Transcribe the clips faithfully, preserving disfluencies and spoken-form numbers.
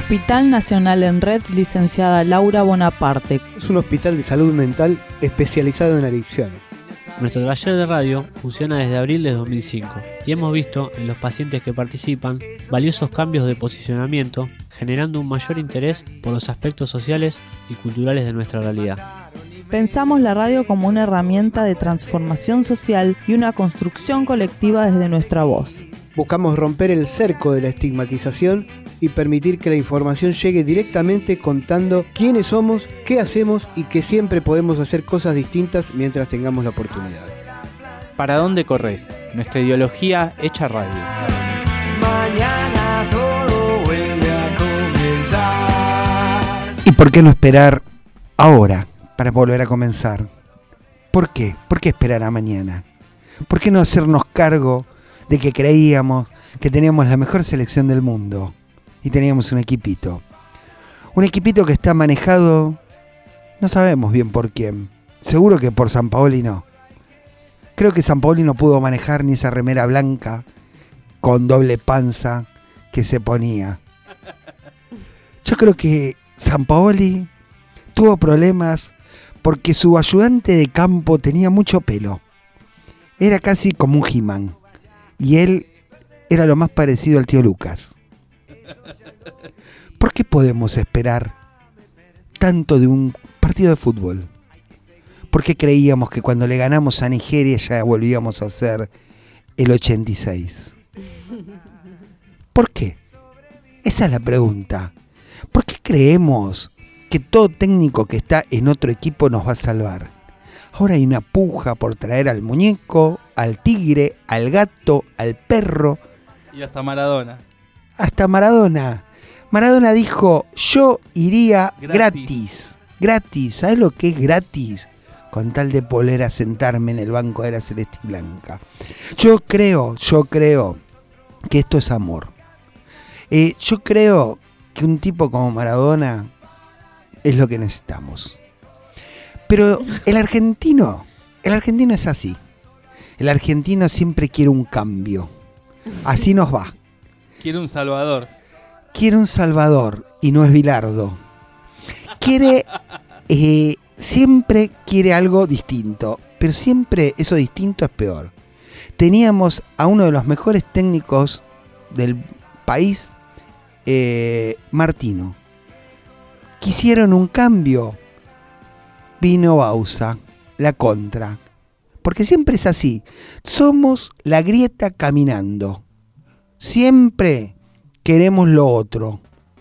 Hospital Nacional en Red, licenciada Laura Bonaparte. Es un hospital de salud mental especializado en adicciones. Nuestro taller de radio funciona desde abril de dos mil cinco y hemos visto en los pacientes que participan valiosos cambios de posicionamiento, generando un mayor interés por los aspectos sociales y culturales de nuestra realidad. Pensamos la radio como una herramienta de transformación social y una construcción colectiva desde nuestra voz. Buscamos romper el cerco de la estigmatización y permitir que la información llegue directamente contando quiénes somos, qué hacemos y que siempre podemos hacer cosas distintas mientras tengamos la oportunidad. ¿Para dónde corres? Nuestra ideología hecha radio. Mañana todo vuelve a comenzar. ¿Y por qué no esperar ahora para volver a comenzar? ¿Por qué? ¿Por qué esperar a mañana? ¿Por qué no hacernos cargo de que creíamos que teníamos la mejor selección del mundo y teníamos un equipito? Un equipito que está manejado, no sabemos bien por quién. Seguro que por Sampaoli no. Creo que Sampaoli no pudo manejar ni esa remera blanca con doble panza que se ponía. Yo creo que Sampaoli tuvo problemas porque su ayudante de campo tenía mucho pelo. Era casi como un He-Man. Y él era lo más parecido al tío Lucas. ¿Por qué podemos esperar tanto de un partido de fútbol? ¿Por qué creíamos que cuando le ganamos a Nigeria ya volvíamos a ser el ochenta y seis? ¿Por qué? Esa es la pregunta. ¿Por qué creemos que todo técnico que está en otro equipo nos va a salvar? Ahora hay una puja por traer al muñeco, al tigre, al gato, al perro. Y hasta Maradona. Hasta Maradona. Maradona dijo, yo iría gratis. Gratis. Gratis. ¿Sabes lo que es gratis? Con tal de poder a sentarme en el banco de la Celeste y Blanca. Yo creo, yo creo que esto es amor. Eh, yo creo que un tipo como Maradona es lo que necesitamos. Pero el argentino, el argentino es así. El argentino siempre quiere un cambio. Así nos va. Quiere un salvador. Quiere un salvador y no es Bilardo. Quiere, eh, siempre quiere algo distinto, pero siempre eso distinto es peor. Teníamos a uno de los mejores técnicos del país, eh, Martino. Quisieron un cambio. Vino Bausa, la contra. Porque siempre es así. Somos la grieta caminando. Siempre queremos lo otro.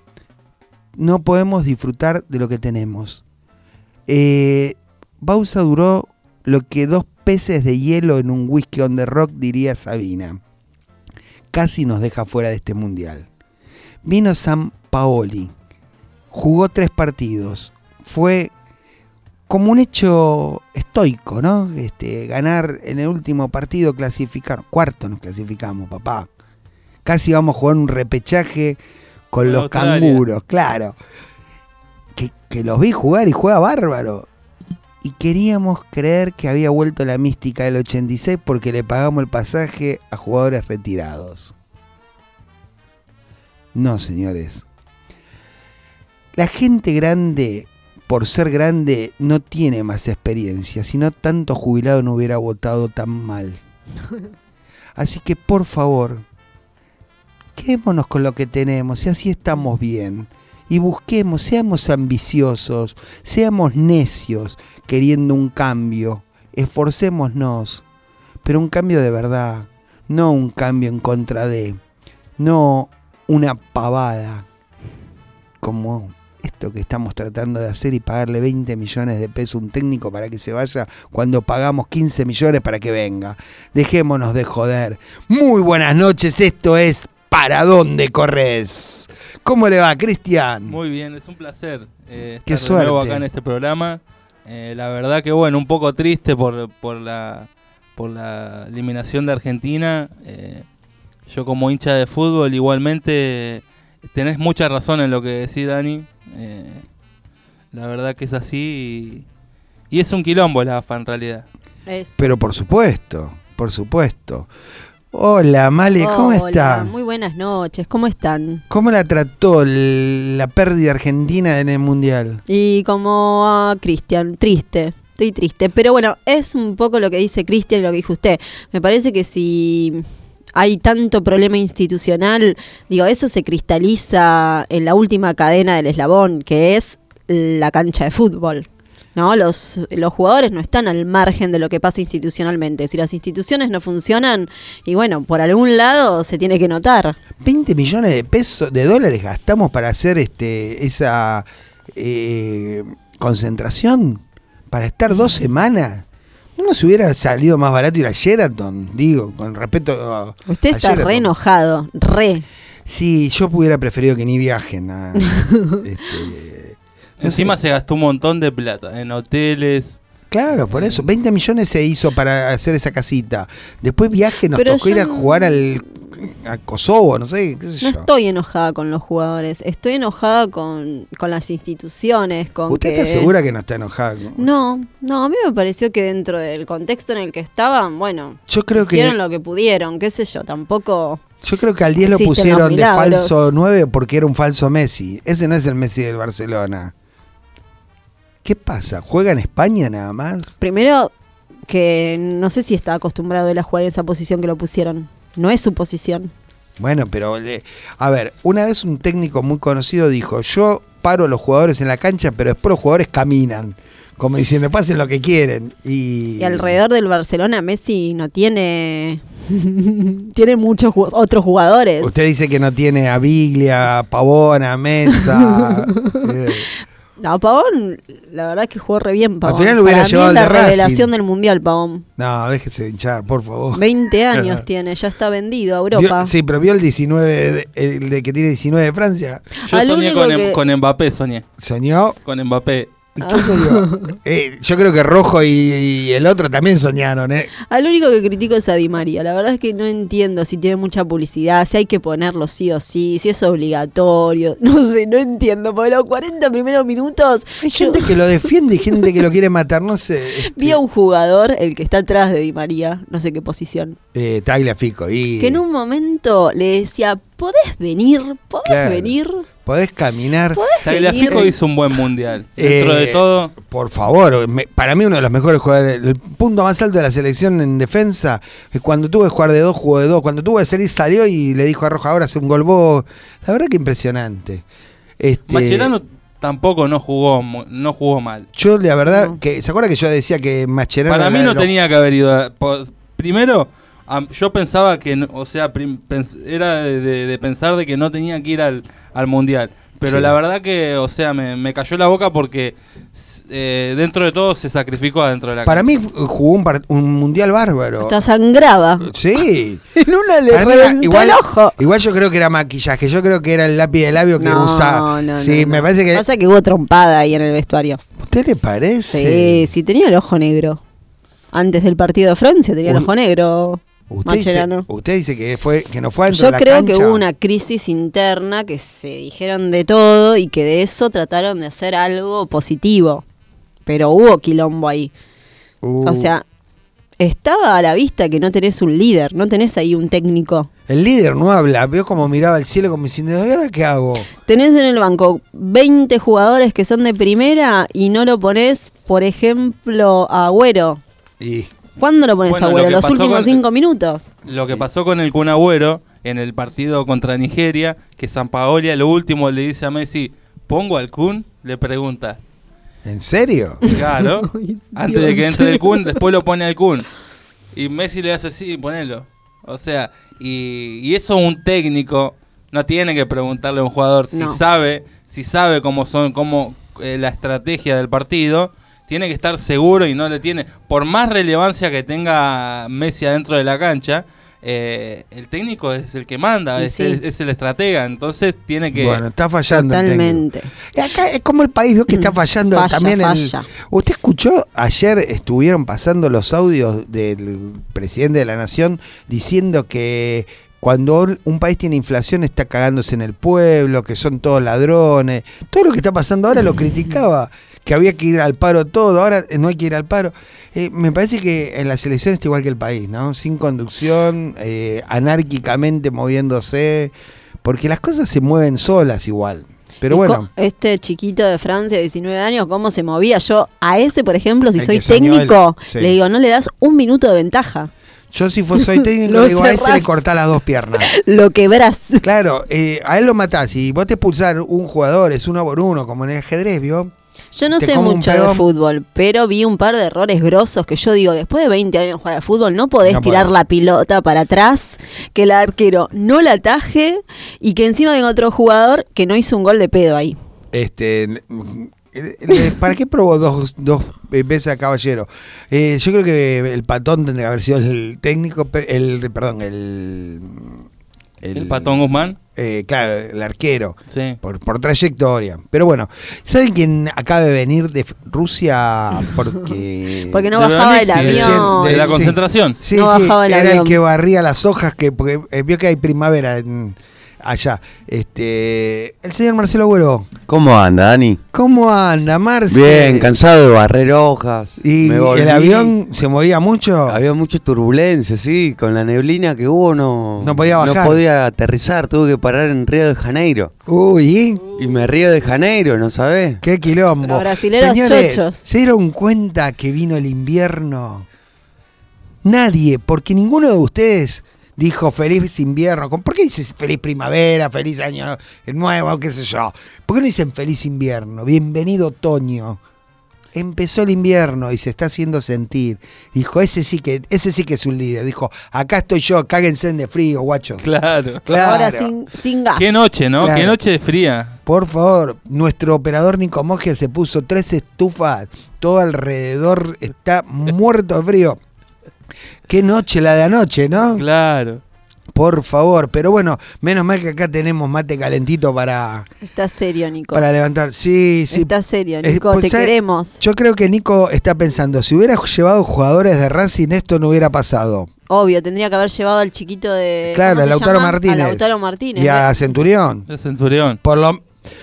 No podemos disfrutar de lo que tenemos. Eh, Bausa duró lo que dos peces de hielo en un whisky on the rock, diría Sabina. Casi nos deja fuera de este mundial. Vino Sampaoli. Jugó tres partidos. Fue como un hecho estoico, ¿no? Este, ganar en el último partido, clasificar. Cuarto nos clasificamos, papá. Casi vamos a jugar un repechaje con, con los Australia. Canguros, claro. Que, que los vi jugar y juega bárbaro. Y queríamos creer que había vuelto la mística del ochenta y seis porque le pagamos el pasaje a jugadores retirados. No, señores. La gente grande, por ser grande, no tiene más experiencia. Si no, tanto jubilado no hubiera votado tan mal. Así que, por favor, quedémonos con lo que tenemos y así estamos bien. Y busquemos, seamos ambiciosos, seamos necios, queriendo un cambio. Esforcémonos, pero un cambio de verdad, no un cambio en contra de, no una pavada como esto que estamos tratando de hacer y pagarle veinte millones de pesos a un técnico para que se vaya cuando pagamos quince millones para que venga. Dejémonos de joder. Muy buenas noches, esto es ¿Para dónde corres? ¿Cómo le va, Cristian? Muy bien, es un placer eh, estar Qué de suerte. nuevo acá en este programa. Eh, la verdad que bueno, un poco triste por, por, la, por la eliminación de Argentina. Eh, yo como hincha de fútbol igualmente tenés mucha razón en lo que decís, Dani. Eh, la verdad que es así y, y es un quilombo la A F A en realidad. Es. Pero por supuesto, por supuesto. Hola, Male, ¿cómo Hola, está? Muy buenas noches, ¿cómo están? ¿Cómo la trató el- la pérdida argentina en el Mundial? Y como a Cristian, triste, estoy triste. Pero bueno, es un poco lo que dice Cristian y lo que dijo usted. Me parece que si hay tanto problema institucional, digo, eso se cristaliza en la última cadena del eslabón, que es la cancha de fútbol. ¿No? Los, los jugadores no están al margen de lo que pasa institucionalmente. Si las instituciones no funcionan, y bueno, por algún lado se tiene que notar. veinte millones de pesos, de dólares gastamos para hacer este esa eh, concentración, para estar dos semanas. ¿No nos hubiera salido más barato ir a Sheraton? Digo, con respeto a, Usted a está Sheraton. re enojado, re. Sí, yo hubiera preferido que ni viajen. A, este, no Encima sé. se gastó un montón de plata en hoteles. Claro, por eso, veinte millones se hizo para hacer esa casita. Después viaje, nos Pero tocó yo ir a no- jugar al a Kosovo, no sé, qué sé No yo. estoy enojada con los jugadores, estoy enojada con, con las instituciones, con ¿Usted que... está segura que no está enojada? No, no, a mí me pareció que dentro del contexto en el que estaban, bueno, Yo creo que hicieron lo que pudieron, qué sé yo, tampoco... Yo creo que al diez lo Existen pusieron los de milagros. falso nueve porque era un falso Messi. Ese no es el Messi del Barcelona. ¿Qué pasa? ¿Juega en España nada más? Primero, que no sé si está acostumbrado él a jugar en esa posición que lo pusieron, no es su posición. Bueno, pero le- a ver, una vez un técnico muy conocido dijo, yo paro a los jugadores en la cancha, pero después los jugadores caminan, como diciendo, pasen lo que quieren. Y, Y alrededor del Barcelona Messi no tiene... tiene muchos ju- otros jugadores. Usted dice que no tiene a Biglia, a Pavón, a Mesa. eh, No, Pavón, la verdad es que jugó re bien, Pavón. final lo hubiera Para mí llevado es al la de Racing. revelación del Mundial, Pavón. no, déjese de hinchar, por favor. veinte años tiene, ya está vendido a Europa. Vio- sí, pero vio el diecinueve, de- el de que tiene diecinueve de Francia. Yo Al soñé único con, Em- que- con Mbappé, soñé. Soñó. Con Mbappé. ¿Y qué soñó? Eh, yo creo que Rojo y, y el otro también soñaron, ¿eh? Al único que critico es a Di María. La verdad es que no entiendo si tiene mucha publicidad, si hay que ponerlo sí o sí, si es obligatorio. No sé, no entiendo. Porque los cuarenta primeros minutos Hay yo gente que lo defiende y gente que lo quiere matar, no sé. Este, vi a un jugador, el que está atrás de Di María, no sé qué posición, eh, Tagliafico. Y que en un momento le decía, ¿podés venir? ¿Podés Claro. venir? podés caminar. ¿Podés Tagliafico venir? hizo un buen mundial. Dentro Eh, de todo, Por favor, me- para mí uno de los mejores jugadores. El punto más alto de la selección en defensa es cuando tuvo que jugar de dos, jugó de dos. Cuando tuvo que salir, salió y le dijo a Roja, ahora hace un gol vos. La verdad que impresionante. Este, Mascherano tampoco no jugó mu- no jugó mal. Yo, la verdad, No. que ¿se acuerda que yo decía que Mascherano Para era mí de no los- tenía que haber ido. a- po- primero, am- yo pensaba que, no- o sea, prim- pens- era de, de- de pensar de que no tenía que ir al, al mundial. Pero Sí. la verdad que, o sea, me, me cayó la boca porque eh, dentro de todo se sacrificó adentro de la Para cancha. mí jugó un, par- un mundial bárbaro. Hasta sangraba. Sí. En una le Para mí era- reventó igual, el ojo. igual yo creo que era maquillaje, yo creo que era el lápiz de labio que No, usaba. no, sí, no, me no. parece que. Pasa que hubo trompada ahí en el vestuario. ¿Usted le parece? Sí, sí, tenía el ojo negro. Antes del partido de Francia tenía el Uy. ojo negro. Usted dice, Mascherano. usted dice que fue que no fue adentro Yo de la creo cancha. que hubo una crisis interna, que se dijeron de todo y que de eso trataron de hacer algo positivo. Pero hubo quilombo ahí. Uh, O sea, estaba a la vista que no tenés un líder, no tenés ahí un técnico. el líder no habla, veo como miraba al cielo como diciendo, ¿y ahora qué hago? Tenés en el banco veinte jugadores que son de primera y no lo ponés, por ejemplo, a Agüero. Y ¿Cuándo lo pones Bueno, a lo Agüero? que ¿Los pasó últimos con- cinco minutos? Lo que pasó con el Kun Agüero en el partido contra Nigeria, que Sampaoli a lo último le dice a Messi, ¿pongo al Kun? Le pregunta. ¿en serio? Claro. Ay, Antes de que Dios. entre el Kun, después lo pone al Kun. Y Messi le hace así, ponelo. O sea, y, y eso un técnico no tiene que preguntarle a un jugador si No. sabe, si sabe cómo son, cómo eh, la estrategia del partido. Tiene que estar seguro y no le tiene, por más relevancia que tenga Messi adentro de la cancha, eh, el técnico es el que manda, Y es, sí. el, es el estratega, entonces tiene que... Bueno, está fallando el Totalmente. técnico. Y acá es como el país, vio que está fallando Falla, también el... falla. ¿Usted escuchó? Ayer estuvieron pasando los audios del presidente de la Nación diciendo que cuando un país tiene inflación está cagándose en el pueblo, que son todos ladrones. Todo lo que está pasando ahora lo criticaba. que había que ir al paro todo, ahora no hay que ir al paro. Eh, me parece que en la selección está igual que el país, ¿no? Sin conducción, eh, anárquicamente moviéndose, porque las cosas se mueven solas igual. Pero Y bueno, co- Este chiquito de Francia, de diecinueve años, ¿cómo se movía? Yo a ese, por ejemplo, si El soy que soñó técnico, él, sí. le digo, no le das un minuto de ventaja. yo si fue, soy técnico, Lo le digo, a ese cerrás. le cortá las dos piernas. Lo quebrás. Claro, eh, a él lo matás y vos te expulsás un jugador, es uno por uno, como en el ajedrez, ¿vio? Yo no Te sé como un mucho de peón. fútbol, pero vi un par de errores grosos que yo digo, después de veinte años de jugar al fútbol, no podés No tirar podés. la pelota para atrás, que el arquero no la ataje y que encima venga otro jugador que no hizo un gol de pedo ahí. Este, eh, eh, ¿para qué probó dos, dos veces a Caballero? Eh, yo creo que el Patón tendría que haber sido el técnico, pe- el perdón, el El Patón Guzmán. eh, claro, el arquero. Sí. Por, por trayectoria. Pero bueno, ¿saben quién acaba de venir de F- Rusia? Porque. Porque no De bajaba el Bronix, sí, avión. De la Sí. concentración. Sí, no sí, bajaba el era avión. el que barría las hojas, que porque eh, vio que hay primavera en- allá. Este, el señor Marcelo Agüero, ¿Cómo anda, Dani? ¿cómo anda, Marce? Bien, cansado de barrer hojas. ¿Y Me volví. el avión se movía mucho? Había mucha turbulencia, sí. Con la neblina que hubo no, No podía bajar. No podía aterrizar, tuve que parar en Río de Janeiro. Uy, Y me Río de Janeiro, ¿no sabés? qué quilombo. Los brasileros Señores, chochos. ¿se dieron cuenta que vino el invierno? Nadie, porque ninguno de ustedes dijo feliz invierno. ¿Por qué dices feliz primavera, feliz año nuevo, qué sé yo? ¿Por qué no dicen feliz invierno? Bienvenido otoño. Empezó el invierno y se está haciendo sentir. Dijo, ese sí que, ese sí que es un líder. Dijo, acá estoy yo, cáguense de frío, guachos. Claro. Claro. Ahora sin, sin gas. Qué noche, ¿no? Claro. Qué noche de fría. Por favor, nuestro operador Nico Mogia se puso tres estufas, todo alrededor está muerto de frío. Qué noche la de anoche, ¿no? Claro. Por favor, pero bueno, menos mal que acá tenemos mate calentito para, Está serio, Nico. para levantar. Sí, sí. Está serio, Eh, Nico. pues, te ¿sabe? queremos. Yo creo que Nico está pensando, si hubiera llevado jugadores de Racing, esto no hubiera pasado. Obvio, tendría que haber llevado al chiquito de. Claro, ¿cómo a se Lautaro llama? Martínez. A Lautaro Martínez. Y a Centurión. El Centurión. Por lo...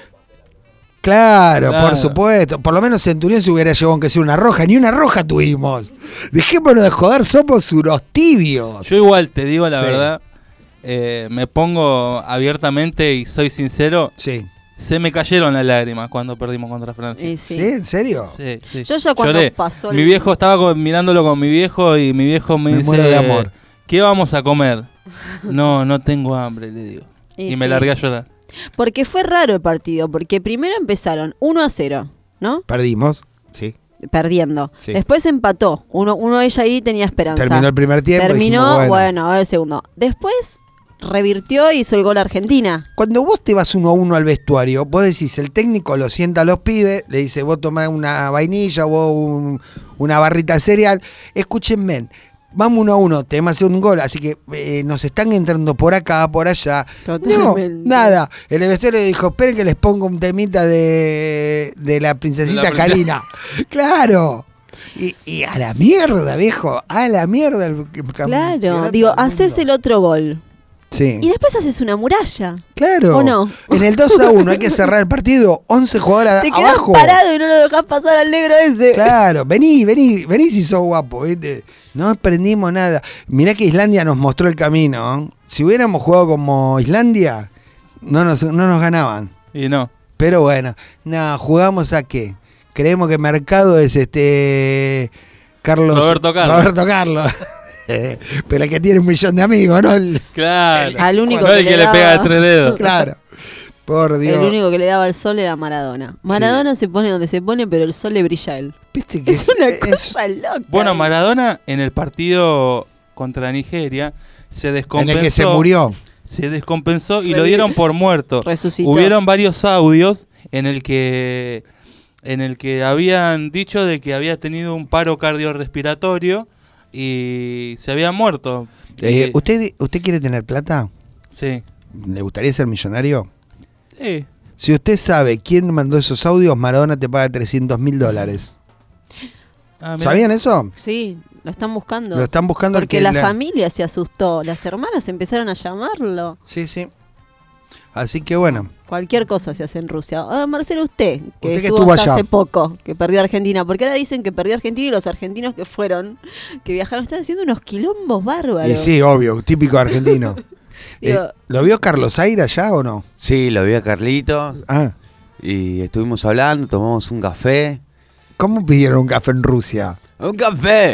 Claro, Claro. por supuesto. Por lo menos Centurión se hubiera llevado aunque sea una roja. Ni una roja tuvimos. Dejémonos de joder, somos unos tibios. Yo igual te digo la Sí. verdad, eh, me pongo abiertamente y soy sincero, Sí. se me cayeron las lágrimas cuando perdimos contra Francia. Y ¿Sí? sí. ¿En serio? Sí, sí. Yo ya cuando Lloré. pasó el- Mi viejo estaba con- mirándolo con mi viejo y mi viejo me, Me dice, muero de amor. ¿qué vamos a comer? No, no tengo hambre, le digo. Y, Y me sí. largué a llorar. Porque fue raro el partido, porque primero empezaron uno a cero, ¿no? Perdimos. Sí. Perdiendo. Sí. Después empató. Uno, uno ella ahí tenía esperanza. Terminó el primer tiempo. Terminó, dijimos, bueno. bueno. ahora el segundo. Después revirtió y hizo el gol a Argentina. Cuando vos te vas uno a uno al vestuario, vos decís, el técnico lo sienta a los pibes, le dice, vos tomás una vainilla, vos un- una barrita de cereal. Escúchenme, vamos uno a uno, tenemos que hacer un gol, así que eh, nos están entrando por acá, por allá. Totalmente. No, nada. El vestuario dijo, esperen que les pongo un temita de, de la princesita De la princesa. Kalina. Claro. Y, y a la mierda, viejo, a la mierda. el campeonato Claro, del digo, mundo. haces el otro gol. Sí. Y después haces una muralla. Claro. ¿O no? En el dos a uno hay que cerrar el partido. once jugadores Te quedás abajo. parado y no lo dejás pasar al negro ese. Claro, vení, vení, vení si sos guapo, ¿viste? No aprendimos nada. Mirá que Islandia nos mostró el camino. ¿eh? Si hubiéramos jugado como Islandia, no nos, no nos ganaban. Y no. Pero bueno, nada, jugamos a qué. Creemos que Mercado es este Carlos Roberto Carlos. Roberto Carlos. Pero el que tiene un millón de amigos, ¿no? El- Claro. Al único no que el que le le daba- pega de tres dedos. claro. Por Dios. El único que le daba el sol era Maradona. Maradona se pone donde se pone, pero el sol le brilla a él. ¿Viste que Es una es- cosa loca. Bueno, Maradona en el partido contra Nigeria se en descompensó. el que se murió. Se descompensó y Revi- lo dieron por muerto. Resucitó. Hubieron varios audios en el que en el que habían dicho de que había tenido un paro cardiorrespiratorio y se había muerto. Eh, Eh, ¿usted, ¿Usted quiere tener plata? Sí. ¿Le gustaría ser millonario? Sí. Si usted sabe quién mandó esos audios, Maradona te paga trescientos mil dólares. Ah, mirá. ¿Sabían eso? Sí, lo están buscando. Lo están buscando el Porque que la la- familia se asustó. Las hermanas empezaron a llamarlo. Sí, sí. Así que bueno. Cualquier cosa se hace en Rusia. Ah, Marcelo, usted, que, Usted que estuvo, estuvo allá allá. hace poco, que perdió a Argentina. Porque ahora dicen que perdió a Argentina y los argentinos que fueron, que viajaron, están haciendo unos quilombos bárbaros. Y sí, obvio, típico argentino. Digo, Eh, ¿Lo vio Carlos Aira allá o no? Sí, lo vi a Carlito Ah, y estuvimos hablando, tomamos un café. ¿cómo pidieron un café en Rusia? ¡Un café!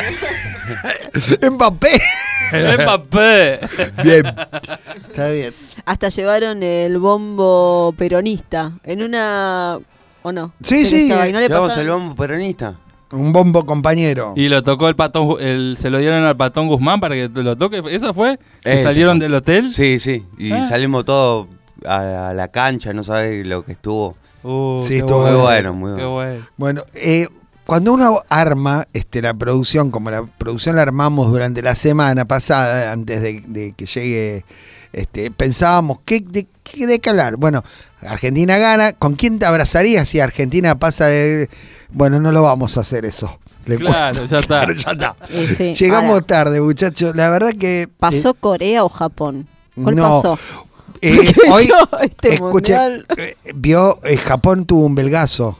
¡Mbappé! ¡Mbappé! Bien, está bien. hasta llevaron el bombo peronista en una... ¿O no? Sí, Pero sí, estaba y no le ¿Llevamos pasaron- el bombo peronista? Un bombo compañero. Y lo tocó el patón, el, se lo dieron al patón Guzmán para que lo toque. ¿Eso fue? ¿Que Eso. salieron del hotel? Sí, sí. Y Ah. salimos todos a, a la cancha, no sabés lo que estuvo. Uh, Sí, qué estuvo Muy bueno, muy Qué bueno. bueno. Bueno, eh, cuando uno arma este, la producción, como la producción la armamos durante la semana pasada, antes de, de que llegue, este, pensábamos, ¿qué, de, qué, ¿de qué hablar? Bueno, Argentina gana, ¿con quién te abrazarías si Argentina pasa de...? Bueno, no lo vamos a hacer eso. Le Claro, cuento. ya está. Claro, ya está. Eh, sí. Llegamos Ahora, tarde, muchachos. La verdad que... ¿pasó Corea o Japón? ¿Cuál no, pasó? eh, Porque hoy, yo, este escuche, mundial- eh, vio, eh, Japón tuvo un belgazo.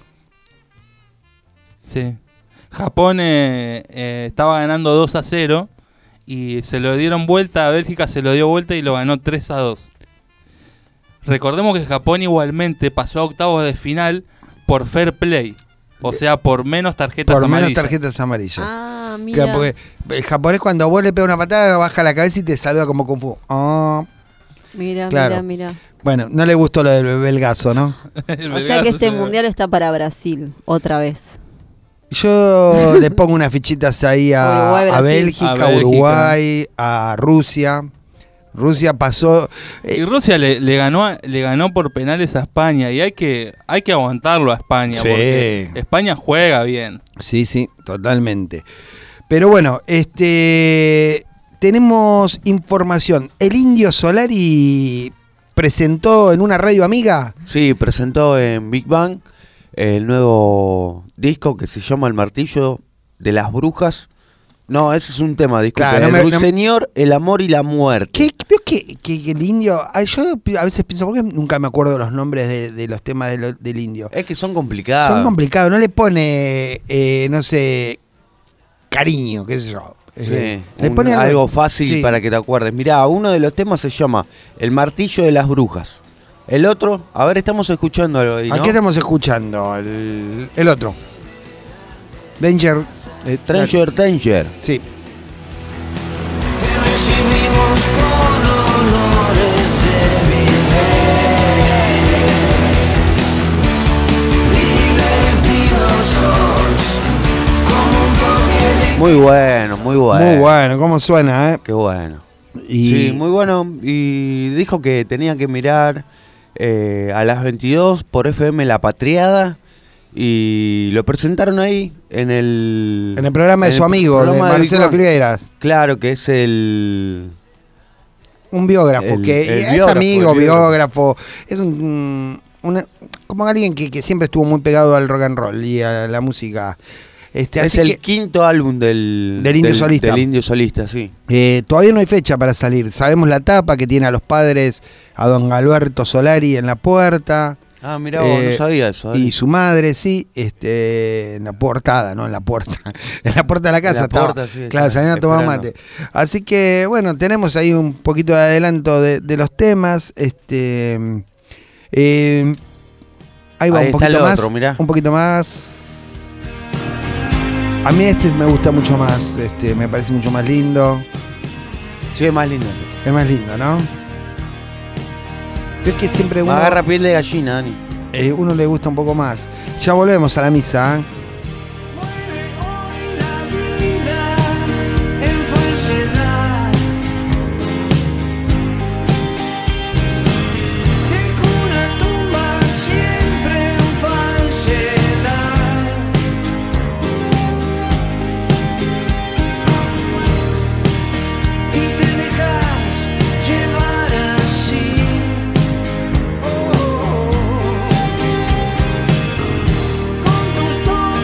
Sí. Japón eh, eh, estaba ganando dos a cero y se lo dieron vuelta a Bélgica, se lo dio vuelta y lo ganó tres a dos. Recordemos que Japón igualmente pasó a octavos de final por fair play, o sea, por menos tarjetas Por amarillas. menos tarjetas amarillas. Ah, mira. Claro, porque el japonés cuando vos le pegas una patada baja la cabeza y te saluda como Kung Fu. Ah, Mira, Claro. mira, mira. bueno, no le gustó lo del belgazo, ¿no? El O sea que este Belgrado- mundial está para Brasil, otra vez. Yo le pongo unas fichitas ahí a, Uruguay, a Brasil. Bélgica, A Bélgica. Uruguay, a Rusia. Rusia pasó. eh, Y Rusia le, le ganó a- le ganó por penales a España y hay que hay que aguantarlo a España Sí. porque España juega bien. Sí, sí, totalmente. Pero bueno, este tenemos información. El Indio Solari presentó en una radio amiga. Sí, presentó en Big Bang el nuevo disco que se llama El Martillo de las Brujas. No, ese es un tema, disculpe. Claro, no el me- no- Ruiseñor, el amor y la muerte. ¿Qué, veo que, que- que el indio? ah, Yo pi- a veces pienso, ¿por qué nunca me acuerdo los nombres de, de los temas de lo- del indio? Es que son complicados. Son complicados, no le pone, eh, no sé, cariño, qué sé yo. Sí, Eh, le un- pone algo fácil sí. para que te acuerdes. Mirá, uno de los temas se llama El Martillo de las Brujas. El otro, a ver, estamos escuchando algo ahí, ¿no? Aquí estamos escuchando el, el otro. Danger. eh, Stranger Danger. Sí. Recibimos con honores de mi rey. Divertidos sos, como un toque de... Muy bueno, muy bueno. Muy bueno, ¿cómo suena, eh? Qué bueno. Y Sí, muy bueno. Y dijo que tenía que mirar eh, a las veintidós por F M La Patriada. Y lo presentaron ahí en el... en el programa de en su el amigo, de programa Big Marcelo Bang. Figueras. Claro, que es el... Un biógrafo, El- que el es biógrafo, amigo, el biógrafo. Es un, una- como alguien que, que siempre estuvo muy pegado al rock and roll y a la música. Este, Es así el que, quinto álbum del... Del Indio Solista. Del Indio Solista, sí. eh, todavía no hay fecha para salir. Sabemos la tapa que tiene a los padres, a don Alberto Solari en la puerta. Ah, mirá, vos, Eh, no sabía eso. Y dale. su madre, sí, este, en la portada, no en la puerta, en la puerta de la casa la estaba. puerta, sí, Claro, estaba salían a tomar esperando. mate. Así que, bueno, tenemos ahí un poquito de adelanto de, de los temas. Este, eh, ahí va Ahí un está poquito el más. otro, mirá. Un poquito más. A mí este me gusta mucho más, este, me parece mucho más lindo. Sí, es más lindo. Es más lindo, ¿no? Pero es que siempre Me uno, agarra piel de gallina, Dani. eh, uno le gusta un poco más. Ya volvemos a la misa, ¿eh? Muere hoy la vida en falsedad. En una tumba siempre en falsedad. Y te dejas llevar así. Oh, oh, oh. Con tus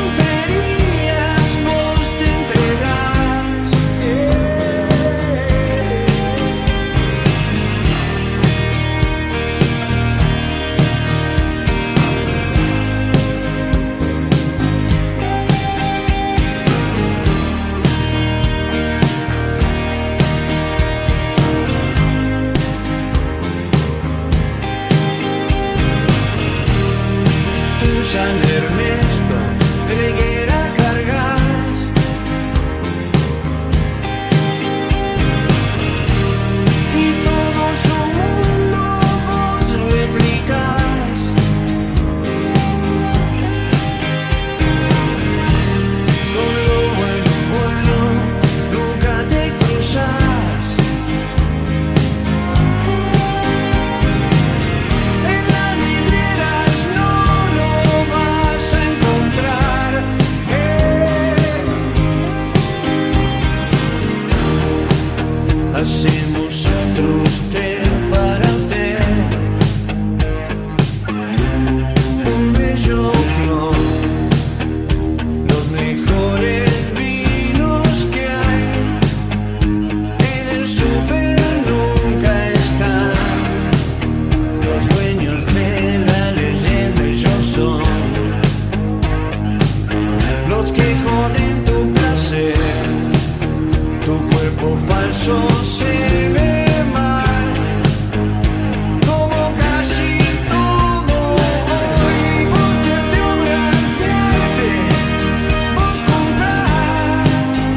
eso se ve mal, como casi todo hoy. Vos te obras de arte, vos comprás,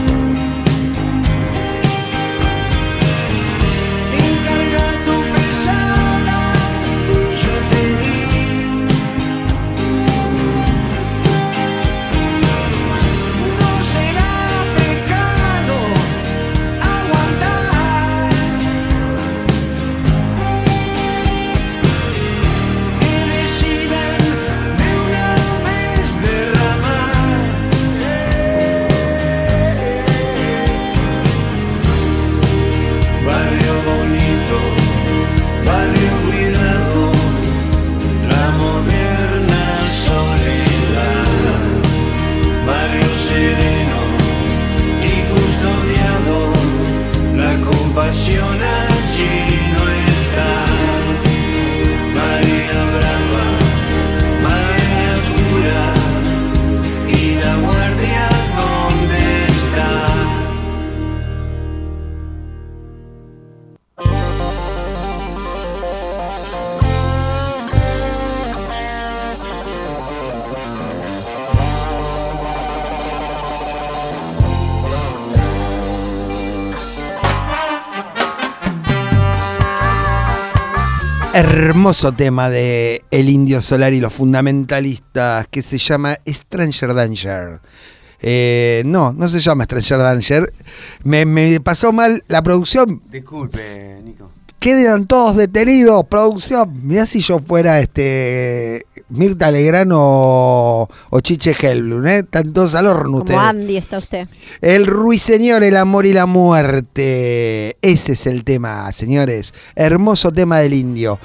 encargas tu pesada y yo te di. No será pecado aguantar, que decidan de una vez derramar. Barrio bonito, barrio cuidado, la moderna soledad. Barrio sereno y custodiado, la compasión allí no está. María brava, María oscura, y la guardia ¿dónde está? Hermoso tema de El Indio Solari y los fundamentalistas que se llama Stranger Danger. Eh, no, no se llama Stranger Danger. Me, me pasó mal la producción. Disculpe, Nico. Quedan todos detenidos, producción. Mirá si yo fuera este Mirta Legrand o, o Chiche Helblum, ¿eh? Están todos al horno Como ustedes. Andy está usted. El Ruiseñor, el amor y la muerte. Ese es el tema, señores. Hermoso tema del Indio.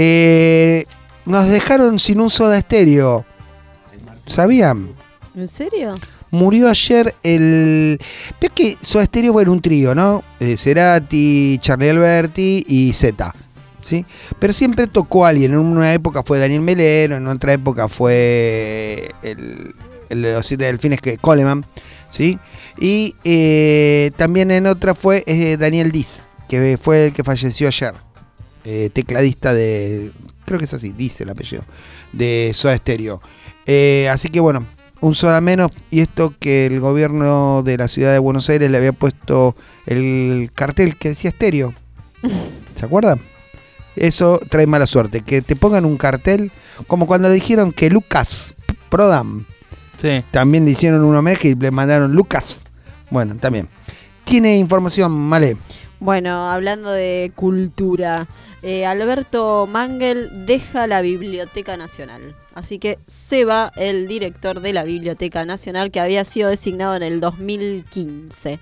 Eh, nos dejaron sin un Soda Stereo. ¿Sabían? ¿En serio? Murió ayer el... Ves que Soda Stereo era un trío, ¿no? Eh, Cerati, Charlie Alberti y Zeta, ¿sí? Pero siempre tocó alguien. En una época fue Daniel Melero, en otra época fue el, el de los Siete Delfines, que Coleman, ¿sí? Y eh, también en otra fue eh, Daniel Diz, que fue el que falleció ayer. Eh, tecladista de... Creo que es así, dice el apellido, de Soda Stereo. Eh, así que bueno... Un Soda menos, y esto que el gobierno de la ciudad de Buenos Aires le había puesto el cartel que decía Stereo. ¿Se acuerdan? Eso trae mala suerte, que te pongan un cartel, como cuando dijeron que Lucas Prodam, Sí. también le hicieron un homenaje y le mandaron Lucas. Bueno, también. ¿Tiene información, Male? Bueno, hablando de cultura, eh, Alberto Mangel deja la Biblioteca Nacional. Así que se va el director de la Biblioteca Nacional, que había sido designado en el dos mil quince.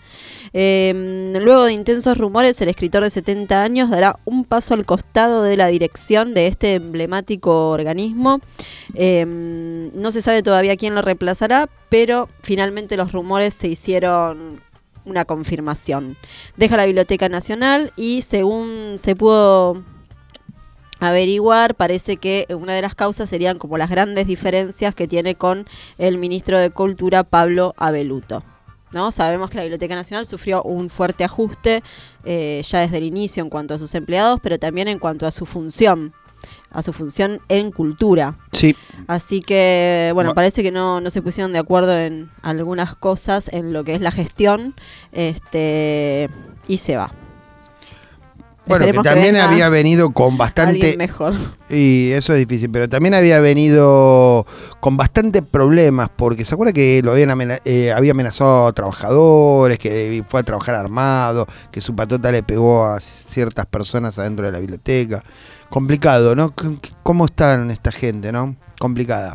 Eh, luego de intensos rumores, el escritor de setenta años dará un paso al costado de la dirección de este emblemático organismo. Eh, no se sabe todavía quién lo reemplazará, pero finalmente los rumores se hicieron una confirmación. Deja la Biblioteca Nacional y, según se pudo averiguar, parece que una de las causas serían como las grandes diferencias que tiene con el ministro de Cultura, Pablo Abeluto, ¿no? Sabemos que la Biblioteca Nacional sufrió un fuerte ajuste eh, ya desde el inicio en cuanto a sus empleados, pero también en cuanto a su función, a su función en cultura. Sí. Así que, bueno, Ma- parece que no, no se pusieron de acuerdo en algunas cosas, en lo que es la gestión, este y se va. Bueno, que Esperemos que también venga había venido con bastante... Alguien mejor. Y eso es difícil, pero también había venido con bastantes problemas, porque se acuerda que lo habían amena- eh, había amenazado a trabajadores, que fue a trabajar armado, que su patota le pegó a ciertas personas adentro de la biblioteca. Complicado, ¿no? C- ¿Cómo están esta gente, no? Complicada.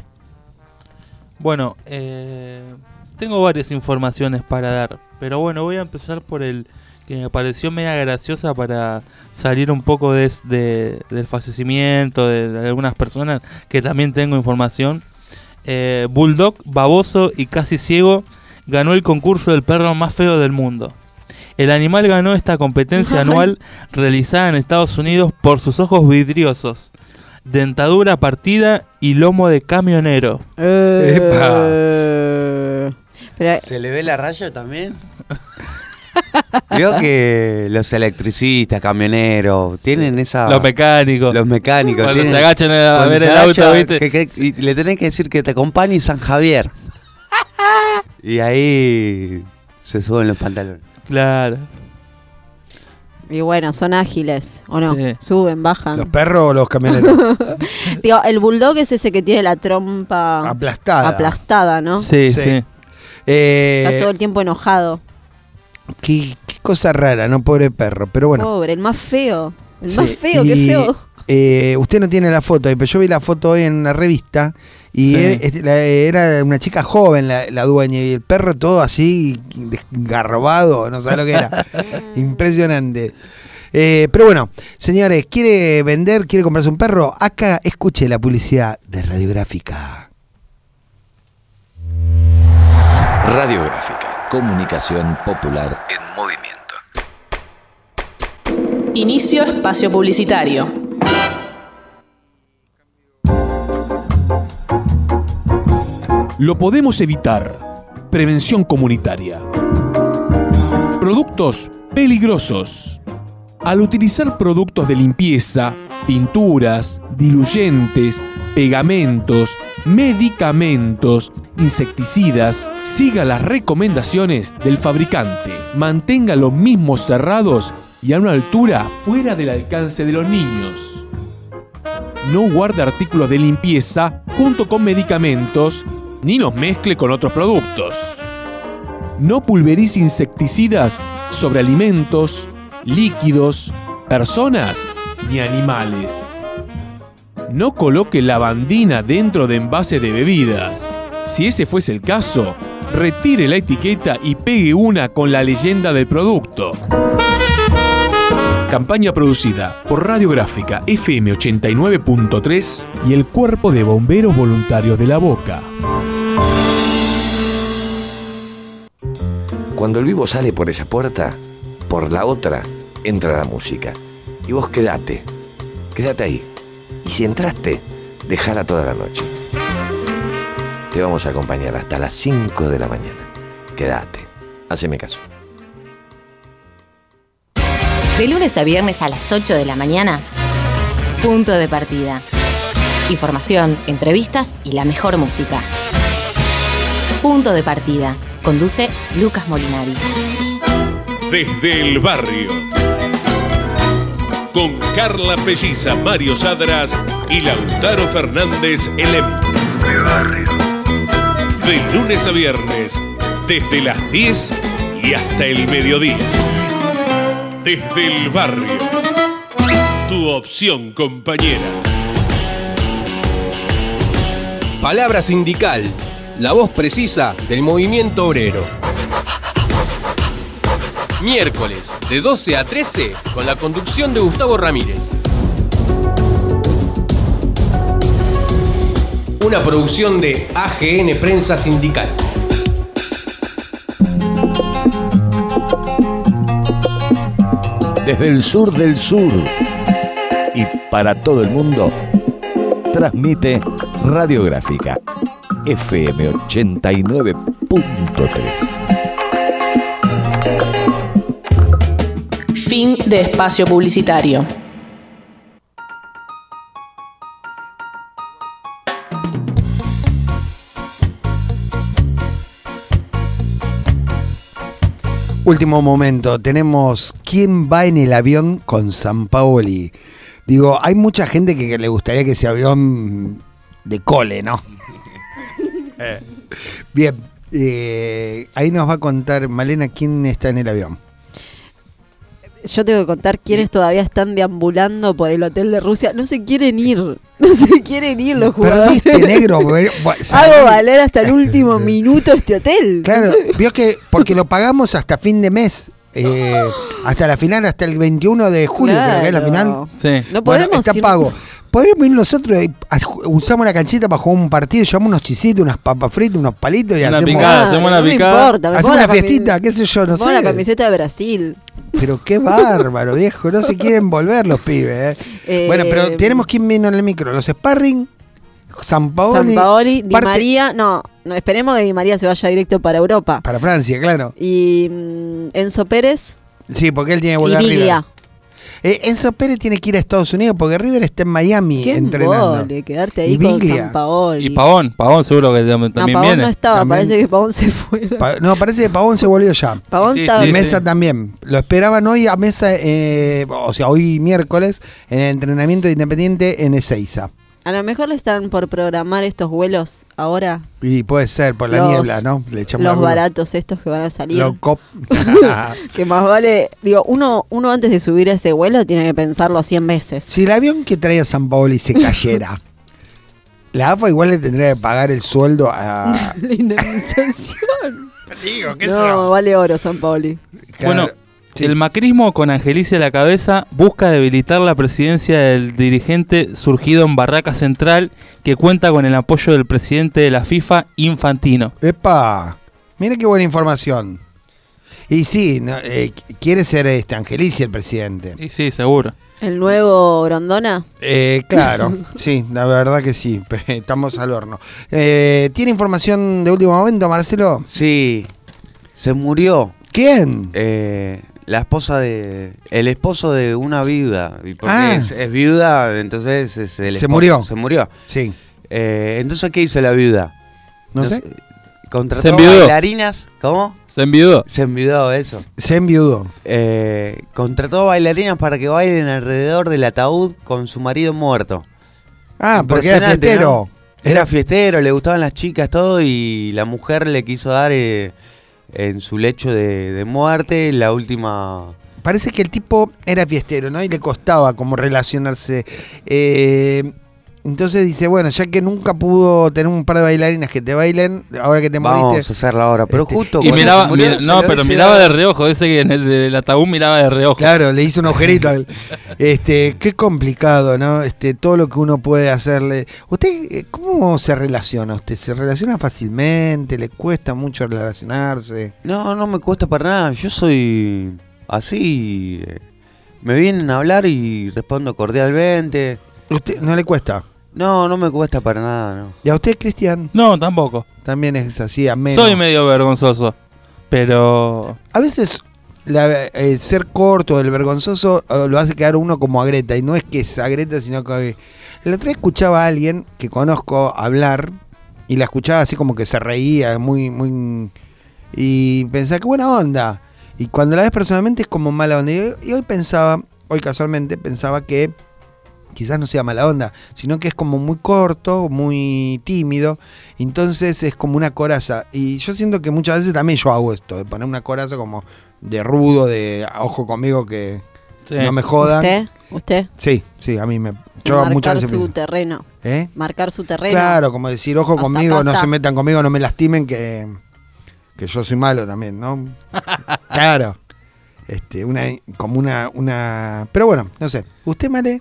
Bueno, eh, tengo varias informaciones para dar, pero bueno, voy a empezar por el que me pareció media graciosa para salir un poco de, de- del fallecimiento de, de algunas personas, que también tengo información. Eh, Bulldog, baboso y casi ciego, ganó el concurso del perro más feo del mundo. El animal ganó esta competencia anual realizada en Estados Unidos por sus ojos vidriosos, dentadura partida y lomo de camionero. Eh, pero, ¿Se le ve la raya también? Veo que los electricistas, camioneros, tienen esa... Los mecánicos. Los mecánicos. Cuando tienen- se agachan a cuando ver se el auto, agachan, ¿viste? que- que- y le tenés que decir que te acompañe San Javier. Y ahí se suben los pantalones. Claro. Y bueno, son ágiles, ¿o no? Sí. Suben, bajan. ¿Los perros o los camioneros? Digo, el bulldog es ese que tiene la trompa Aplastada. aplastada, ¿no? Sí, Sí. sí. Eh, Está todo el tiempo enojado. qué, qué cosa rara, ¿no? Pobre perro. Pero bueno. Pobre, el más feo. El Sí, más feo, y, qué feo. eh, usted no tiene la foto, pero yo vi la foto hoy en una revista y Sí. era, este, la- era una chica joven la, la dueña y el perro todo así desgarrobado, no sabe lo que era. Impresionante. Eh, pero bueno, señores, ¿quiere vender, quiere comprarse un perro? Acá escuche la publicidad de Radiográfica. Radiográfica, comunicación popular en movimiento. Inicio espacio publicitario. Lo podemos evitar. Prevención comunitaria. Productos peligrosos. Al utilizar productos de limpieza, pinturas, diluyentes, pegamentos, medicamentos, insecticidas, siga las recomendaciones del fabricante. Mantenga los mismos cerrados y a una altura fuera del alcance de los niños. No guarde artículos de limpieza junto con medicamentos ni los mezcle con otros productos. No pulverice insecticidas sobre alimentos, líquidos, personas ni animales. No coloque lavandina dentro de envases de bebidas. Si ese fuese el caso, retire la etiqueta y pegue una con la leyenda del producto. Campaña producida por Radiográfica F M ochenta y nueve punto tres y el Cuerpo de Bomberos Voluntarios de La Boca. Cuando el vivo sale por esa puerta, por la otra entra la música. Y vos quedate, quédate ahí. Y si entraste, dejala toda la noche. Te vamos a acompañar hasta las cinco de la mañana. Quédate, haceme caso. De lunes a viernes a las ocho de la mañana, Punto de Partida. Información, entrevistas y la mejor música. Punto de Partida. Conduce Lucas Molinari. Desde el barrio. Con Carla Pelliza, Mario Sadras y Lautaro Fernández Elem. De barrio. De lunes a viernes, desde las diez y hasta el mediodía. Desde el barrio. Tu opción, compañera. Palabra sindical. La voz precisa del movimiento obrero. Miércoles, de doce a trece, con la conducción de Gustavo Ramírez. Una producción de A G N Prensa Sindical. Desde el sur del sur y para todo el mundo, transmite Radiográfica F M ochenta y nueve punto tres. Fin de espacio publicitario. Último momento, tenemos ¿quién va en el avión con Sampaoli? Digo, hay mucha gente que, que le gustaría que ese avión de cole, ¿no? Eh, Bien, eh, ahí nos va a contar Malena quién está en el avión. Yo tengo que contar quiénes todavía están deambulando por el hotel de Rusia. No se quieren ir. No se quieren ir los jugadores. Perdiste, negro. Bueno, Hago valer hasta el último minuto este hotel. Claro, vio que porque lo pagamos hasta fin de mes. Eh, hasta la final, hasta el veintiuno de julio, Claro. creo que es la final. Sí. No Bueno, podemos está ir- pago. Podríamos ir nosotros y a- usamos la canchita para jugar un partido, llevamos unos chisitos, unas papas fritas, unos palitos y Una hacemos, picada, hacemos una no me picada. importa, me hacemos pongo una la cami- fiestita, qué sé yo, no me pongo sé. la camiseta de Brasil. Pero qué bárbaro, viejo, no se quieren volver los pibes. ¿eh? Eh, Bueno, pero tenemos quien vino en el micro, los sparring, Sampaoli, Sampaoli, Di parte- María, no, no, esperemos que Di María se vaya directo para Europa. para Francia, claro. Y mm, Enzo Pérez Sí, porque él tiene que volver a River. Eh, Enzo Pérez tiene que ir a Estados Unidos porque River está en Miami Qué entrenando. embole, quedarte ahí con San Paoli. Y Pavón, Pavón seguro que también no, Pavón viene. no estaba, También. parece que Pavón se fue. Pa- no, parece que Pavón se volvió ya. Pavón Sí, estaba. sí, Mesa sí. también. Lo esperaban hoy a Mesa, eh, o sea, hoy miércoles, en el entrenamiento de Independiente en Ezeiza. A lo mejor le están por programar estos vuelos ahora. Y puede ser por la Los- niebla, ¿no? Le echamos Los alguno. baratos estos que van a salir. Los cop. Que más vale, digo, uno, uno antes de subir a ese vuelo tiene que pensarlo cien veces. Si el avión que traía San Paoli se cayera, la A F A igual le tendría que pagar el sueldo a... La indemnización. Digo, ¿qué No, sé vale oro San Paoli. Bueno, el macrismo con Angelici a la cabeza busca debilitar la presidencia del dirigente surgido en Barraca Central que cuenta con el apoyo del presidente de la FIFA, Infantino. Epa, mire qué buena información. Y sí, no, eh, quiere ser este Angelici el presidente. Y sí, seguro. ¿El nuevo Grondona? Eh, claro, sí, la verdad que sí, estamos al horno. Eh, ¿Tiene información de último momento, Marcelo? Sí, se murió. ¿Quién? Eh, la esposa de... El esposo de una viuda. Y porque Ah. es, es viuda, entonces es el Se esposo. murió. Se murió. Sí. Eh, entonces, ¿qué hizo la viuda? No sé. Contrató Se enviudó. bailarinas. ¿Cómo? Se enviudó. Se enviudó, eso. Se enviudó. Eh, contrató bailarinas para que bailen alrededor del ataúd con su marido muerto. Ah, porque era Impresionante, fiestero. ¿no? Era fiestero, le gustaban las chicas, todo, y la mujer le quiso dar eh, en su lecho de, de muerte la última... Parece que el tipo era fiestero, ¿no? Y le costaba como relacionarse. Eh, entonces dice, bueno, ya que nunca pudo tener un par de bailarinas que te bailen, ahora que te Vamos moriste... a hacerla ahora, pero Este, justo... Y cuando miraba, se murió, mira- se no, le pero hubiese miraba dado- de reojo, ese que en el del ataúd miraba de reojo. Claro, le hizo un agujerito. al- este, qué complicado, ¿no? Este, todo lo que uno puede hacerle. ¿Usted eh, cómo se relaciona? ¿Usted se relaciona fácilmente? ¿Le cuesta mucho relacionarse? No, no me cuesta para nada, yo soy así... eh, me vienen a hablar y respondo cordialmente. ¿Usted no le cuesta? No, no me cuesta para nada, no. ¿Y a usted, Cristian? No, tampoco. También es así, ameno. Soy medio vergonzoso, pero... A veces la- el ser corto, el vergonzoso, eh, lo hace quedar uno como a Greta. Y no es que es a Greta, sino que... El otro día escuchaba a alguien que conozco hablar y la escuchaba así como que se reía, muy... muy y pensaba, qué buena onda. Y cuando la ves personalmente es como mala onda. Y hoy, y hoy pensaba, hoy casualmente, pensaba que quizás no sea mala onda, sino que es como muy corto, muy tímido, entonces es como una coraza. Y yo siento que muchas veces también yo hago esto, de poner una coraza como de rudo, de ojo conmigo que Sí. no me jodan. ¿Usted? ¿Usted? Sí, sí, a mí me... Yo Marcar muchas veces... su me- terreno. ¿Eh? Marcar su terreno. Claro, como decir, ojo Hasta conmigo, acá no está. se metan conmigo, no me lastimen, que, que yo soy malo también, ¿no? Claro. Este, una, como una, una... Pero bueno, no sé. ¿Usted, Male?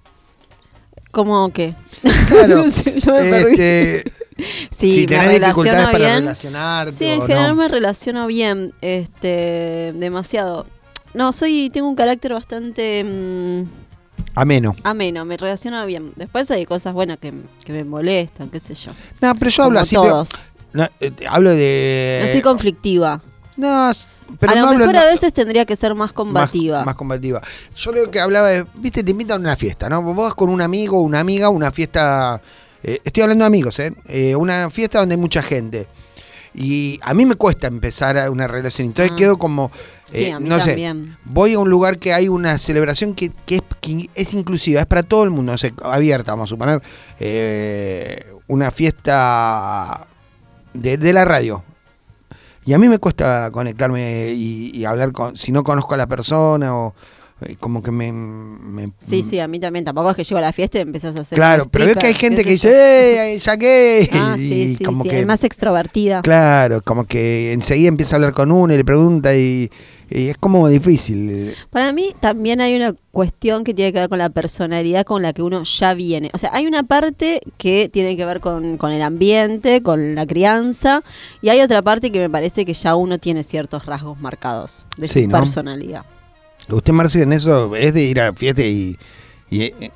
¿Cómo qué? Claro. No sé, yo me perdí. Este, Sí, si me tenés dificultades relaciono para bien. relacionarte Sí, en o general no. me relaciono bien, este, demasiado. No, soy, tengo un carácter bastante mm, Ameno. ameno, me relaciono bien. Después hay cosas, bueno, que, que me molestan, qué sé yo. No, pero yo hablo Como así. todos. pero- no, eh, hablo de... No soy conflictiva. No, s- pero a lo no hablo... mejor no- a veces tendría que ser más combativa. Más, más combativa. Yo lo que hablaba de, viste, te invitan a una fiesta, ¿no? Vos vas con un amigo o una amiga, una fiesta, eh, estoy hablando de amigos, ¿eh? Eh, Una fiesta donde hay mucha gente. Y a mí me cuesta empezar a una relación, entonces Ah. quedo como, Sí, eh, a mí no también. sé, voy a un lugar que hay una celebración que, que, es, que es inclusiva, es para todo el mundo, no sé, abierta, vamos a suponer, eh, una fiesta de, de la radio. Y a mí me cuesta conectarme y, y hablar con, si no conozco a la persona o eh, como que me... me- Sí, sí, a mí también. Tampoco es que llego a la fiesta y empezás a hacer. Claro, un pero ves que hay stripper, gente qué que sé dice, ¡eh, ya qué! yo. Ah, y sí, sí, como sí. que... Es más extrovertida. Claro, como que enseguida empieza a hablar con uno y le pregunta y, y es como difícil. Para mí también hay una cuestión que tiene que ver con la personalidad con la que uno ya viene. O sea, hay una parte que tiene que ver con, con el ambiente, con la crianza, y hay otra parte que me parece que ya uno tiene ciertos rasgos marcados de Sí, su ¿no? personalidad. Usted, Marce, en eso es de ir a fiesta y... y eh,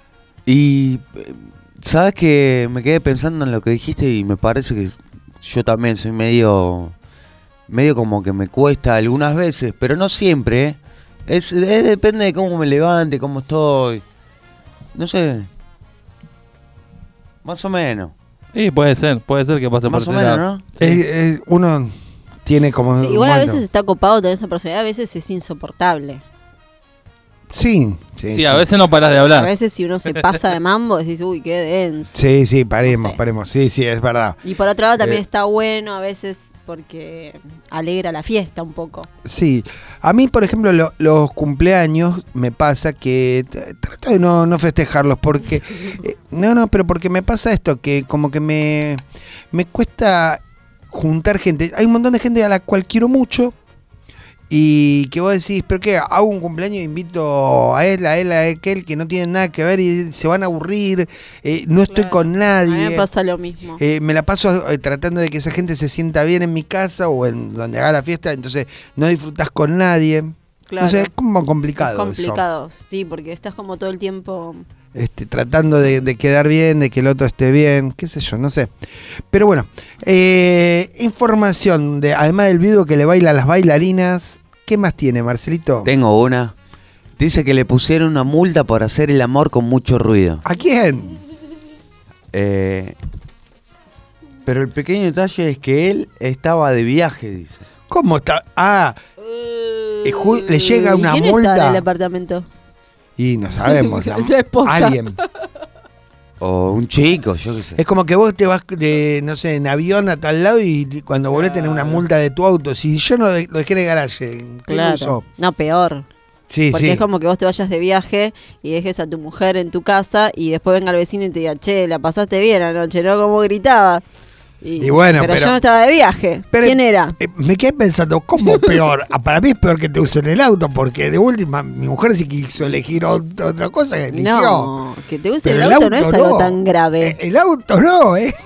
Y eh, sabes que me quedé pensando en lo que dijiste y me parece que yo también soy medio medio como que me cuesta algunas veces, pero no siempre, ¿eh? Es, es- depende de cómo me levante, cómo estoy. No sé. Más o menos. Sí, puede ser, puede ser que pase Más por o ese menos, lado. ¿no? Sí. Eh, eh, uno tiene como... Sí, igual a bueno, veces está copado tener esa personalidad, a veces es insoportable. Sí, sí, Sí, a veces no paras de A hablar. veces si uno se pasa de mambo, decís, uy, qué denso. Sí, sí, paremos, No sé. paremos. Sí, sí, es verdad. Y por otro lado también Eh, está bueno a veces porque alegra la fiesta un poco. Sí, a mí, por ejemplo, lo- los cumpleaños me pasa que t- trato de no, no festejarlos porque... eh, no, no, pero porque me pasa esto, que como que me, me cuesta juntar gente. Hay un montón de gente a la cual quiero mucho y que vos decís, ¿pero qué? Hago un cumpleaños e invito a él, a él, a aquel que no tienen nada que ver y se van a aburrir, eh, no estoy con A nadie. mí me pasa lo mismo. Eh, me la paso eh, tratando de que esa gente se sienta bien en mi casa o en donde haga la fiesta, entonces no disfrutás con nadie. Claro. No sé, es como complicado, Es complicado, sí, porque estás como todo el tiempo... eso. Este, tratando de, de quedar bien, de que el otro esté bien, qué sé yo, no sé. Pero bueno, eh, información de, además del video que le baila a las bailarinas, ¿qué más tiene, Marcelito? Tengo una. Dice que le pusieron una multa por hacer el amor con mucho ruido. ¿A quién? Eh, pero el pequeño detalle es que él estaba de viaje, dice. ¿Cómo está? Ah, eh, ju- le llega ¿Y una quién está en el multa. departamento? Y no sabemos. la- Su esposa. Alguien. O un chico, yo qué sé. Es como que vos te vas de, no sé, en avión a tal lado y cuando volvés tenés una multa de tu auto. Si yo no de- lo dejé en el garaje, ¿qué lo Claro. usó? No, peor. Sí, Porque sí. es como que vos te vayas de viaje y dejes a tu mujer en tu casa y después venga el vecino y te diga, che, la pasaste bien anoche, ¿no? Como gritaba. Y, Y bueno, pero, pero- yo no estaba de viaje. Pero- ¿Quién era? Eh, me quedé pensando, ¿cómo peor? Ah, Para mí es peor que te usen el auto, porque de última, mi mujer sí quiso elegir ot- otra cosa que eligió. No, que te use Pero el el auto, no auto es algo no. tan grave. El auto no, ¿eh?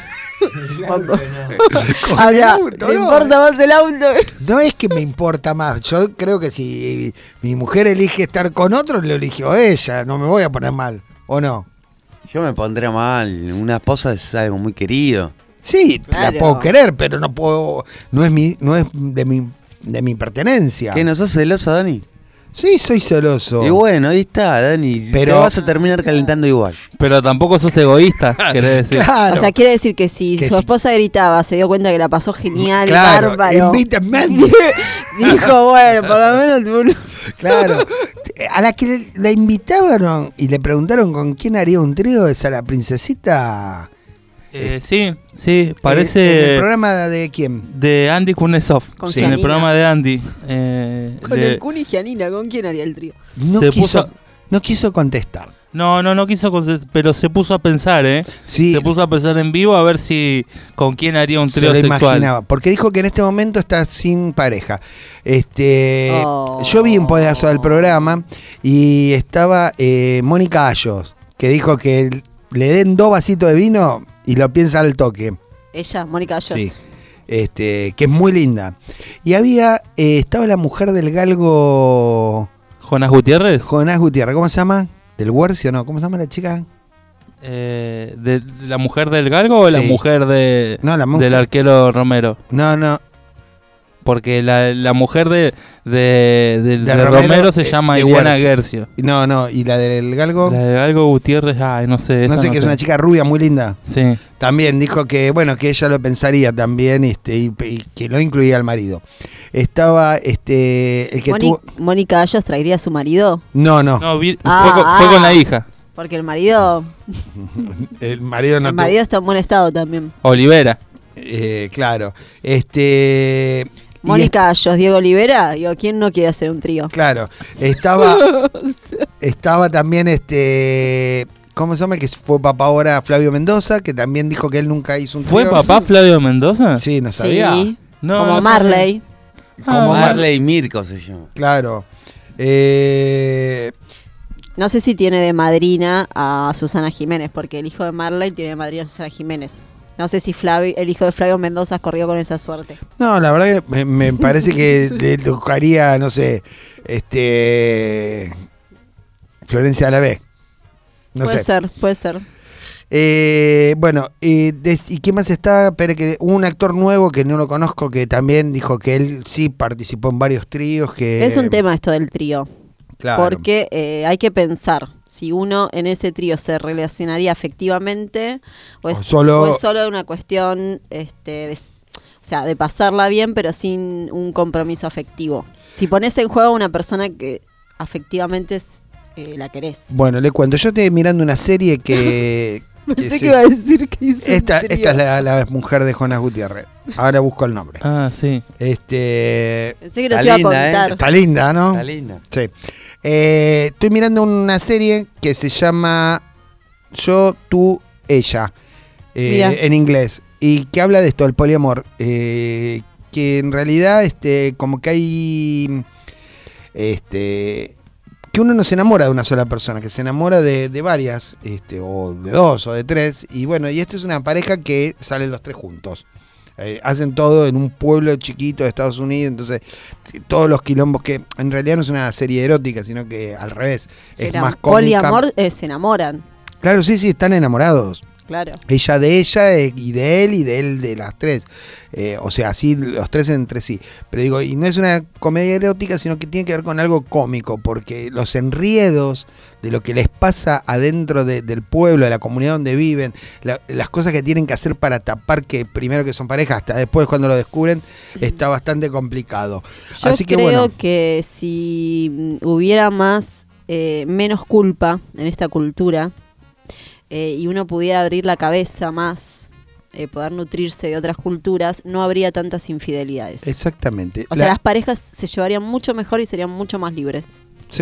Con Ah, el ya, auto, ¿te no. importa más el auto? No es que me importa más. Yo creo que si mi mujer elige estar con otro, lo eligió ella. No me voy a poner mal, ¿o no? Yo me pondría mal. Una esposa es algo muy querido. Sí, Claro. la puedo querer, pero no puedo. No es mi, no es de mi, de mi pertenencia. ¿Qué, no sos celoso, Dani? Sí, soy celoso. Y bueno, ahí está, Dani. Pero- Te vas a terminar calentando igual. Pero tampoco sos egoísta, querés decir. Claro. O sea, quiere decir que si Que su si- esposa gritaba, se dio cuenta que la pasó genial, Claro, bárbaro. invítenme. Dijo, bueno, por lo menos tú no. Claro. A la que la invitaron y le preguntaron con quién haría un trío es a la princesita. Eh, sí, sí, ¿En parece el programa de quién? de Andy Kunesov. Con Sí, en el Gianina. programa de Andy. eh, Con le- el Kun y Gianina, ¿con quién haría el trío? No Se quiso, puso- no quiso contestar. No, no, no quiso, conce- pero se puso a pensar, ¿eh? Sí. Se puso a pensar en vivo a ver si con quién haría un Se trío lo sexual. imaginaba, porque dijo que en este momento está sin pareja. Este, Oh. Yo vi un pedazo del programa y estaba eh, Mónica Ayos, que dijo que le den dos vasitos de vino y lo piensa al toque. Ella, Mónica Ayos. Sí. Este, que es muy linda. Y había, eh, estaba la mujer del galgo Jonas Gutiérrez. Jonás Gutiérrez, ¿cómo se llama? ¿Del Huercio no? ¿Cómo se llama la chica? Eh, de, de ¿La mujer del galgo o la Sí. mujer de No, la mujer. del arquero Romero? No, no. Porque la, la mujer de, de, de- De de Romero, Romero, se eh, llama de Iliana Huercio. Gercio. No, no. ¿Y la del galgo? La de Galgo Gutiérrez, ay, no sé. No esa sé, que es una chica rubia muy linda. Sí. También dijo que, bueno, que ella lo pensaría también, este, y, y que lo incluía al marido. Estaba, este, el que Moni- tuvo... Mónica Ayos traería a su marido. No, no. No, vi- Ah, fue, con, fue con la ah. hija. Porque el marido, El marido no el marido está en buen estado también. Olivera. tuvo- eh, claro. Este... y Mónica Ayos, Diego Olivera, digo, ¿quién no quiere hacer un trío? est- claro. Estaba... estaba también, este... ¿Cómo se llama? El que fue papá ahora, Flavio Mendoza, que también dijo que él nunca hizo un ¿Fue trío. papá Flavio Mendoza? Sí, no sabía. Sí, No, como no Marley. Como Mar- Marley Mirko se llama. Claro. Eh... No sé si tiene de madrina a Susana Jiménez, porque el hijo de Marley tiene de madrina a Susana Jiménez. No sé si Flavio, el hijo de Flavio Mendoza corrió con esa suerte. No, la verdad que me, me parece que le tocaría, no sé, este... Florencia Alavés. No puede sé. ser, puede ser. Eh, bueno, eh, de- ¿y qué más está? Pero que un actor nuevo que no lo conozco que también dijo que él sí participó en varios tríos. Que Es un tema esto del trío. Claro. Porque eh, hay que pensar si uno en ese trío se relacionaría afectivamente o es, O solo- o es solo una cuestión este, de, o sea, de pasarla bien pero sin un compromiso afectivo. Si pones en juego a una persona que afectivamente es, eh, la querés. Bueno, le cuento. Yo estoy mirando una serie que. que Pensé sí. que iba a decir que hizo un Esta, trío. esta es la, la mujer de Jonas Gutiérrez. Ahora busco el nombre. Ah, sí. Este. Pensé que nos iba a contar. Está linda, ¿no? Está linda. Sí. Eh, estoy mirando una serie que se llama Yo, Tú, Ella. eh, Mira. en inglés. Y que habla de esto, el poliamor. eh, que en realidad, este, como que hay. Este. Que uno no se enamora de una sola persona, que se enamora de, de varias, este, o de dos, o de tres. Y bueno, y esto es una pareja que salen los tres juntos. Eh, hacen todo en un pueblo chiquito de Estados Unidos, entonces t- todos los quilombos que en realidad no es una serie erótica, sino que al revés, Se es enam- más cómica. poliamor, eh, se enamoran, Claro, sí, sí, están enamorados. claro. Ella de ella eh, y de él y de él de las tres. Eh, o sea, así los tres entre sí. Pero digo, y no es una comedia erótica, sino que tiene que ver con algo cómico, porque los enriedos de lo que les pasa adentro de- del pueblo, de la comunidad donde viven, la- las cosas que tienen que hacer para tapar que primero que son pareja, hasta después cuando lo descubren, está bastante complicado. Yo Así que creo bueno, que si mm, hubiera más, eh, menos culpa en esta cultura eh, y uno pudiera abrir la cabeza más, eh, poder nutrirse de otras culturas, no habría tantas infidelidades. exactamente. O sea, La- las parejas se llevarían mucho mejor y serían mucho más libres. sí.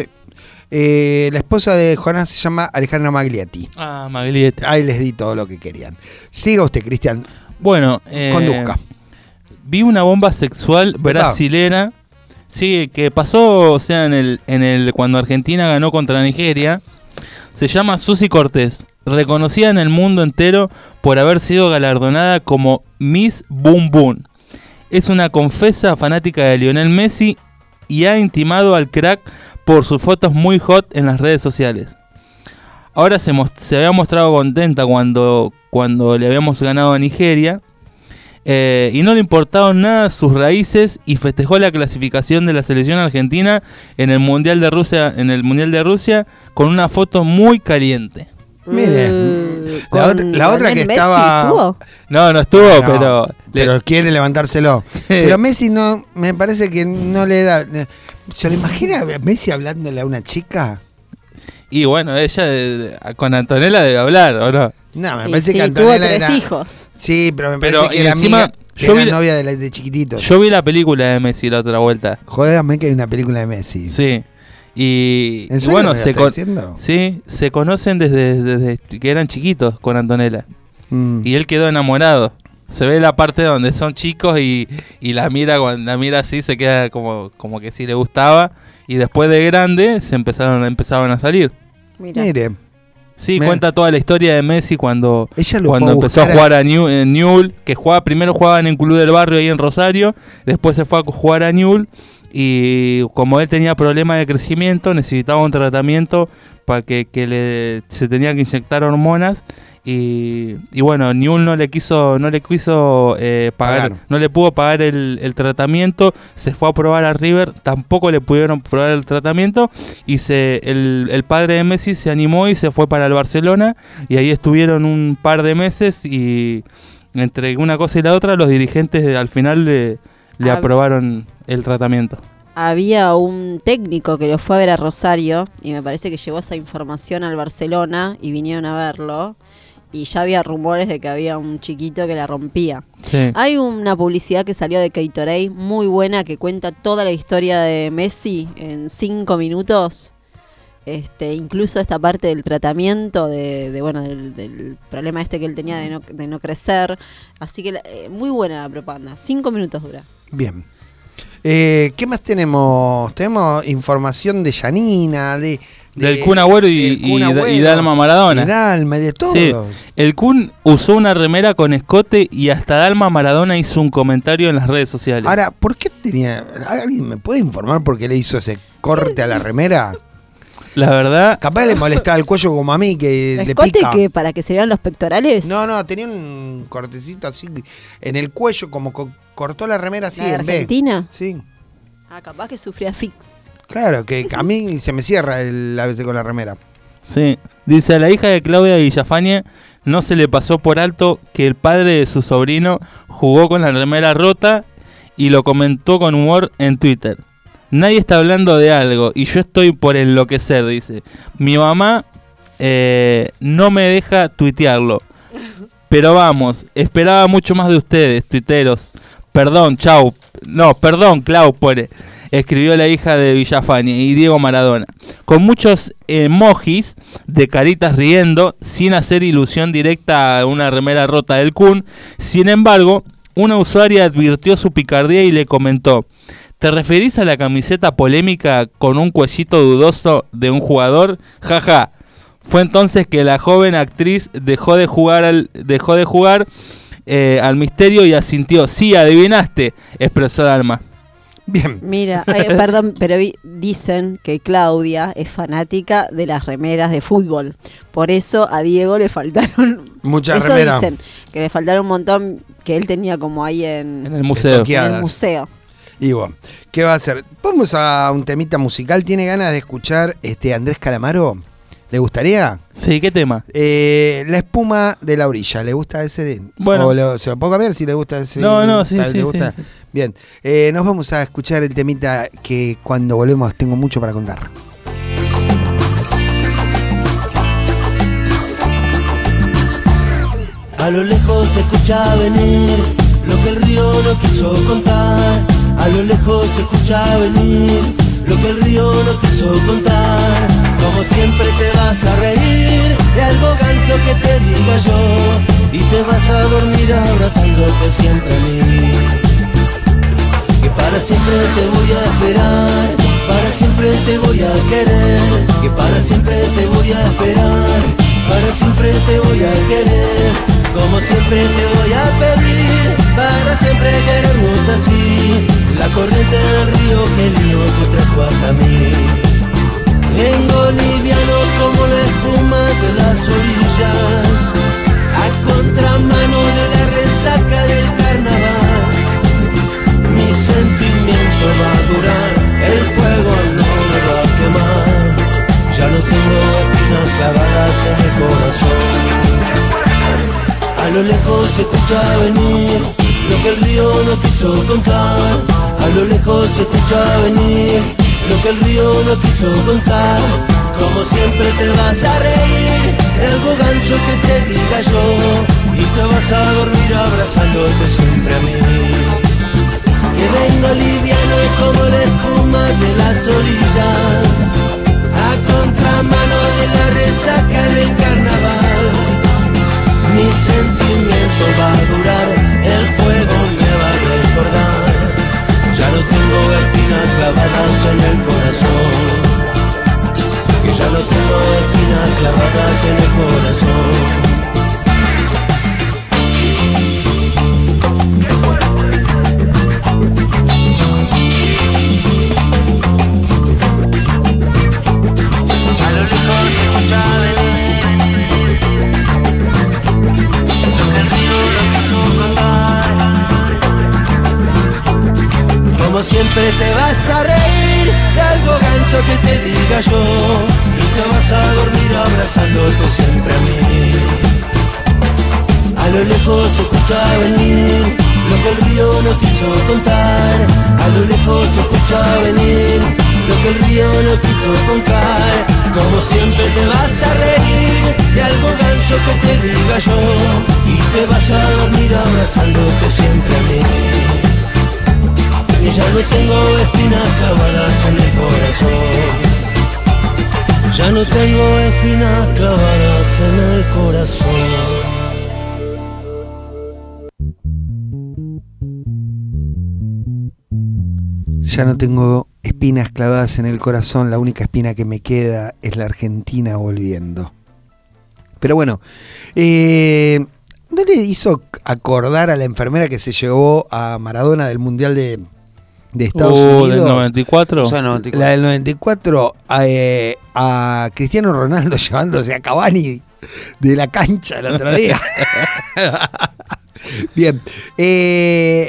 Eh, la esposa de Jonás se llama Alejandra Maglietti. Ah, Maglietti. Ahí les di todo lo que querían. Siga usted, Cristian. Bueno, eh, Conduzca. vi una bomba sexual brasilera, sí, que pasó, o sea, en el, en el cuando Argentina ganó contra Nigeria. Se llama Susi Cortés, reconocida en el mundo entero por haber sido galardonada como Miss Boom Boom. Es una confesa fanática de Lionel Messi y ha intimado al crack por sus fotos muy hot en las redes sociales. Ahora se, mos- se había mostrado contenta cuando, cuando le habíamos ganado a Nigeria. Eh, y no le importaron nada sus raíces y festejó la clasificación de la selección argentina en el Mundial de Rusia, en el Mundial de Rusia con una foto muy caliente. Mire, Uh, la, con otra, la otra que Lionel Messi estaba. estuvo. No, no estuvo, No, pero pero quiere levantárselo. Pero Messi no, me parece que no le da. ¿Se lo imagina a Messi hablándole a una chica? y bueno, ella eh, con Antonella debe hablar, ¿o no? No, me Y parece sí, que tuvo Antonella tres era- hijos. Sí, pero me Pero, parece que y era encima, amiga, yo era vi la- novia de, la- de chiquititos. Yo vi la película de Messi la otra vuelta. Jódame que hay una película de Messi. Sí. Y, ¿En y serio bueno, me lo se, estás con- diciendo? sí, se conocen desde, desde que eran chiquitos con Antonella. Mm. Y él quedó enamorado. Se ve la parte donde son chicos y, y la mira cuando la mira así se queda como, como que sí le gustaba. Y después de grande se empezaron, empezaron a salir. Mira. Mire, Sí, Me- cuenta toda la historia de Messi cuando, ella lo cuando fue a empezó a buscar jugar a, New, en Newell, que jugaba, primero jugaban en Club del Barrio ahí en Rosario, después se fue a jugar a Newell y como él tenía problemas de crecimiento, necesitaba un tratamiento para que, que le, se tenía que inyectar hormonas y, y bueno, Newell no le quiso, no le quiso eh, pagar, Pagar. no le pudo pagar el, el tratamiento, se fue a probar a River, tampoco le pudieron probar el tratamiento y se el, el padre de Messi se animó y se fue para el Barcelona y ahí estuvieron un par de meses y entre una cosa y la otra los dirigentes al final le, le Ah. aprobaron el tratamiento. Había un técnico que lo fue a ver a Rosario y me parece que llevó esa información al Barcelona y vinieron a verlo y ya había rumores de que había un chiquito que la rompía. Sí. Hay una publicidad que salió de Gatorade muy buena que cuenta toda la historia de Messi en cinco minutos. Este, incluso esta parte del tratamiento de, de bueno del, del problema este que él tenía de no, de no crecer. Así que eh, muy buena la propaganda. Cinco minutos dura. bien. Eh, ¿Qué más tenemos? Tenemos información de Yanina, de, de- Del Kun Agüero y, del Kun y, Agüero, y Dalma Maradona. de Dalma y de todos. Sí, el Kun usó una remera con escote y hasta Dalma Maradona hizo un comentario en las redes sociales. Ahora, ¿por qué tenía? ¿Alguien me puede informar por qué le hizo ese corte a la remera? La verdad. Capaz le molestaba el cuello como a mí, que le ¿Escote pica. que para que se vean los pectorales? No, no, tenía un cortecito así en el cuello, como co- cortó la remera así ¿La de en B. Argentina? Sí. Ah, capaz que sufría fix. Claro, que a mí se me cierra el A B C con la remera. Sí. Dice, a la hija de Claudia Villafañe no se le pasó por alto que el padre de su sobrino jugó con la remera rota y lo comentó con humor en Twitter. Nadie está hablando de algo y yo estoy por enloquecer, dice. Mi mamá eh, no me deja tuitearlo. Pero vamos, esperaba mucho más de ustedes, tuiteros. Perdón, chau. No, perdón, Clau, pone. Escribió la hija de Villafañe y Diego Maradona. Con muchos emojis de caritas riendo, sin hacer ilusión directa a una remera rota del Kun. Sin embargo, una usuaria advirtió su picardía y le comentó: ¿te referís a la camiseta polémica con un cuellito dudoso de un jugador? Jaja. Fue entonces que la joven actriz dejó de jugar al, dejó de jugar eh, al misterio y asintió. Sí, adivinaste, expresó Dalma. Bien. Mira, eh, perdón, pero vi- dicen que Claudia es fanática de las remeras de fútbol. Por eso a Diego le faltaron... Muchas eso remeras. dicen, que le faltaron un montón que él tenía como ahí en, En el museo. en el museo. Y bueno, ¿qué va a hacer? Vamos a un temita musical. ¿Tiene ganas de escuchar este Andrés Calamaro? ¿Le gustaría? Sí, ¿qué tema? Eh, la espuma de la orilla. ¿Le gusta ese? De... Bueno. O lo- ¿se lo puedo cambiar si le gusta ese? No, no, sí, tal, sí, ¿le gusta? sí, sí. Bien. Eh, nos vamos a escuchar el temita que cuando volvemos tengo mucho para contar. A lo lejos se escucha venir lo que el río no quiso contar. A lo lejos se escucha venir lo que el río no quiso contar. Como siempre te vas a reír de algo ganso que te diga yo, y te vas a dormir abrazándote siempre a mí. Que para siempre te voy a esperar, para siempre te voy a querer. Que para siempre te voy a esperar, para siempre te voy a querer. Como siempre te voy a pedir, para siempre querernos así. La corriente del río que vino te trajo hasta mí. Vengo liviano como la espuma de las orillas, a contramano de la resaca del carnaval. Mi sentimiento va a durar, el fuego no me va a quemar. Ya no tengo espinas clavadas en el corazón. A lo lejos se escucha venir lo que el río no quiso contar. A lo lejos se escucha venir lo que el río no quiso contar. Como siempre te vas a reír de algo gancho que te diga yo, y te vas a dormir abrazándote siempre a mí. Que vengo liviano como la espuma de las orillas, a contramano de la resaca del carnaval. Mi sentimiento va a durar, el fuego me va a recordar. Ya no tengo espinas clavadas en el corazón, que ya no tengo espinas clavadas en el corazón. A lo lejos se escucha venir lo que el río no quiso contar. Como siempre te vas a reír de algo ganso que te diga yo, y te vas a dormir abrazándote siempre a mí. A lo lejos se escucha venir lo que el río no quiso contar. A lo lejos se escucha venir lo que el río no quiso contar. Como siempre te vas a reír de algo ganso que te diga yo, y te vas a dormir abrazándote siempre a mí. Que ya no tengo espinas clavadas en el corazón. Ya no tengo espinas clavadas en el corazón. Ya no tengo espinas clavadas en el corazón, la única espina que me queda es la Argentina volviendo. Pero bueno, eh, ¿no le hizo acordar a la enfermera que se llevó a Maradona del Mundial de, de Estados Uh, Unidos. ¿del noventa y cuatro? O sea, noventa y cuatro. La del noventa y cuatro, eh, a Cristiano Ronaldo llevándose a Cavani de la cancha el otro día. Bien. Eh,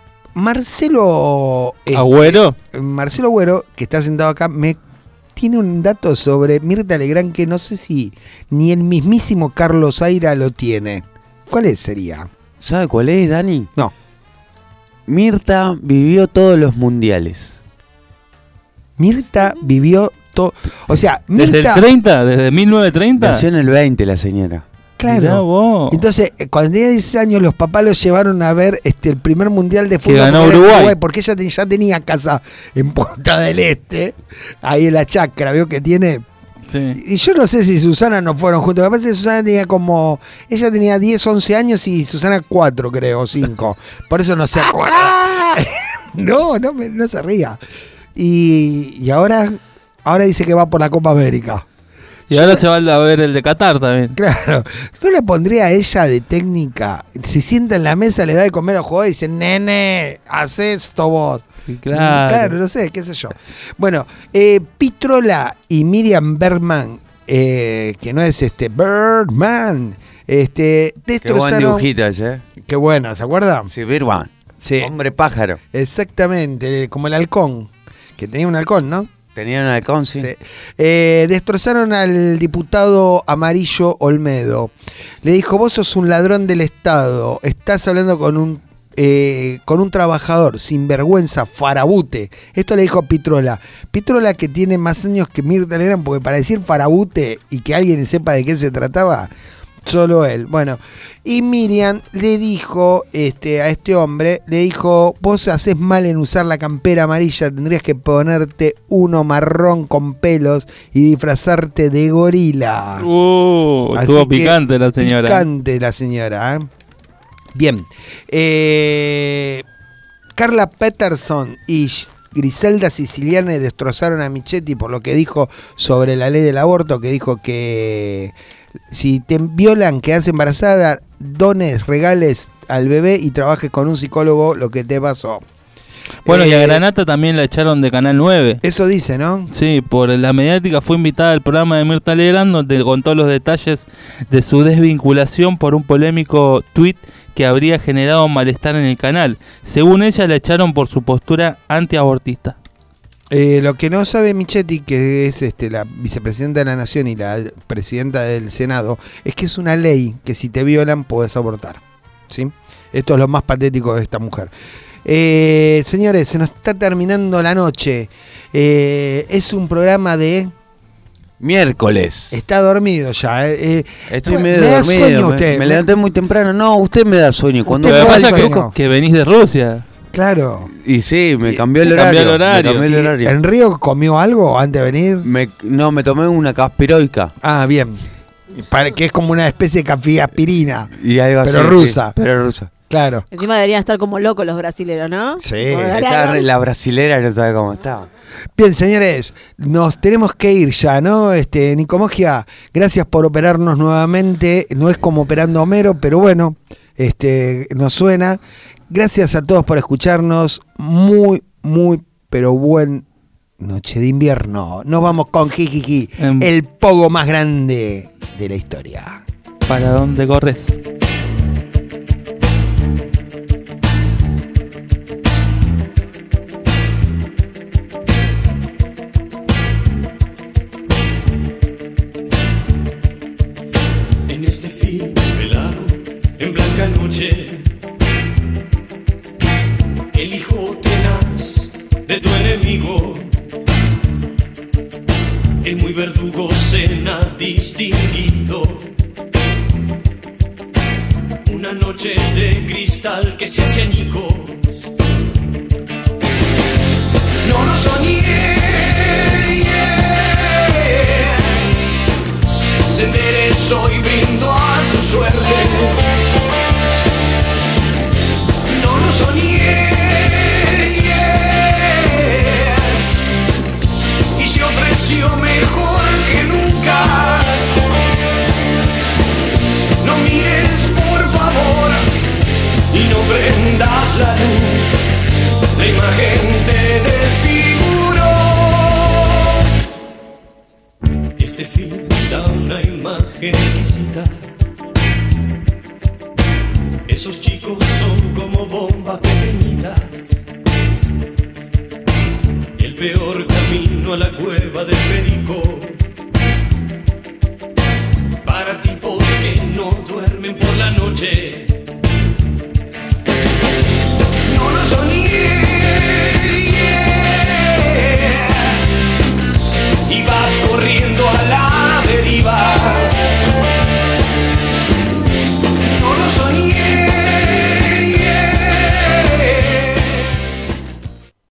Marcelo eh, Agüero. Marcelo Agüero, que está sentado acá, me tiene un dato sobre Mirta Legrand que no sé si ni el mismísimo Carlos Saira lo tiene. ¿Cuál es, sería? ¿Sabe cuál es, Dani? No. Mirta vivió todos los mundiales. Mirta vivió todo. O sea, Mirta. ¿Desde el treinta? ¿Desde mil novecientos treinta? Nació en el veinte la señora. Claro. Mirá vos. Entonces, eh, cuando tenía dieciséis años, los papás los llevaron a ver este el primer mundial de fútbol ganó porque era en Uruguay. porque ella te- ya tenía casa en Punta del Este, ahí en la chacra, veo que tiene. Sí. Y yo no sé si Susana no fueron juntos. Lo que pasa es que Susana tenía como. Ella tenía diez, once años y Susana cuatro, creo, cinco. Por eso no se acuerda. no, no, me- no se ría. Y, y ahora, ahora dice que va por la Copa América. Y Yo ahora no- se va a ver el de Qatar también. Claro, no le pondría a ella de técnica. Se sienta en la mesa, le da de comer a los jugadores y dice, nene, haz esto vos. Claro. Claro, no sé, qué sé yo. Bueno, eh, Pitrola y Miriam Bergman, eh, que no es este Birdman, este, Qué buen destrozaron. dibujito ese, ¿eh? Qué bueno, ¿se acuerdan? Sí, Birdman. Sí. Hombre pájaro. Exactamente, como el halcón, que tenía un halcón, ¿no? Tenía un halcón, sí. Sí. Eh, destrozaron al diputado Amarillo Olmedo. Le dijo, vos sos un ladrón del Estado, estás hablando con un eh, con un trabajador sinvergüenza, farabute. Esto le dijo Pitrola. Pitrola, que tiene más años que Mirta Legrand, porque para decir farabute y que alguien sepa de qué se trataba, solo él. Bueno, y Miriam le dijo este, a este hombre, le dijo, vos haces mal en usar la campera amarilla, tendrías que ponerte uno marrón con pelos y disfrazarte de gorila. Uh, Así estuvo que, picante la señora. Picante la señora, ¿eh? Bien. Eh, Carla Peterson y Griselda Siciliani destrozaron a Michetti por lo que dijo sobre la ley del aborto, que dijo que si te violan, quedás embarazada, dones, regales al bebé y trabajes con un psicólogo lo que te pasó. Bueno, y a Eh, Granata también la echaron de Canal nueve. Eso dice, ¿no? Sí, por la mediática fue invitada al programa de Mirta Legrand, donde contó los detalles de su desvinculación por un polémico tuit que habría generado malestar en el canal. Según ella, la echaron por su postura antiabortista. Eh, lo que no sabe Michetti, que es este, la vicepresidenta de la Nación y la presidenta del Senado, es que es una ley que si te violan podés abortar. ¿Sí? Esto es lo más patético de esta mujer. Eh, señores, se nos está terminando la noche. Eh, es un programa de... Miércoles. Está dormido ya. Eh, eh, Estoy me medio da dormido. sueño me, usted. me levanté muy temprano. No, usted me da sueño. Cuando Usted Lo que me da pasa es sueño. que, que venís de Rusia. Claro. Y sí, me cambió el Cambió horario. el horario. Me cambió el horario. ¿En Río comió algo antes de venir? Me- no, me tomé una caspiroica. Ah, bien. Para, que es como una especie de café aspirina. Y algo Pero así, rusa. sí, pero rusa. Claro. Encima deberían estar como locos los brasileños, ¿no? Sí. Está re- la brasilera no sabe cómo está. Bien, señores, nos tenemos que ir ya, ¿no? Este, Nicomogia, gracias por operarnos nuevamente. No es como operando a Homero, pero bueno, este, nos suena. Gracias a todos por escucharnos. Muy, muy, pero buen noche de invierno. Nos vamos con Jijiji, Em. el pogo más grande de la historia. ¿Para dónde corres? En este fin velado, en blanca noche, el hijo tenaz de tu enemigo, el muy verdugo cena distinguido. Una noche de cristal que se hace añicos. No lo soñé. Se enderezó y brindo a tu suerte. No lo soñé. Y se ofreció mejor que nunca. No mires por favor y no prendas la luz. La imagen te noche. No lo soñé, yeah. Y vas corriendo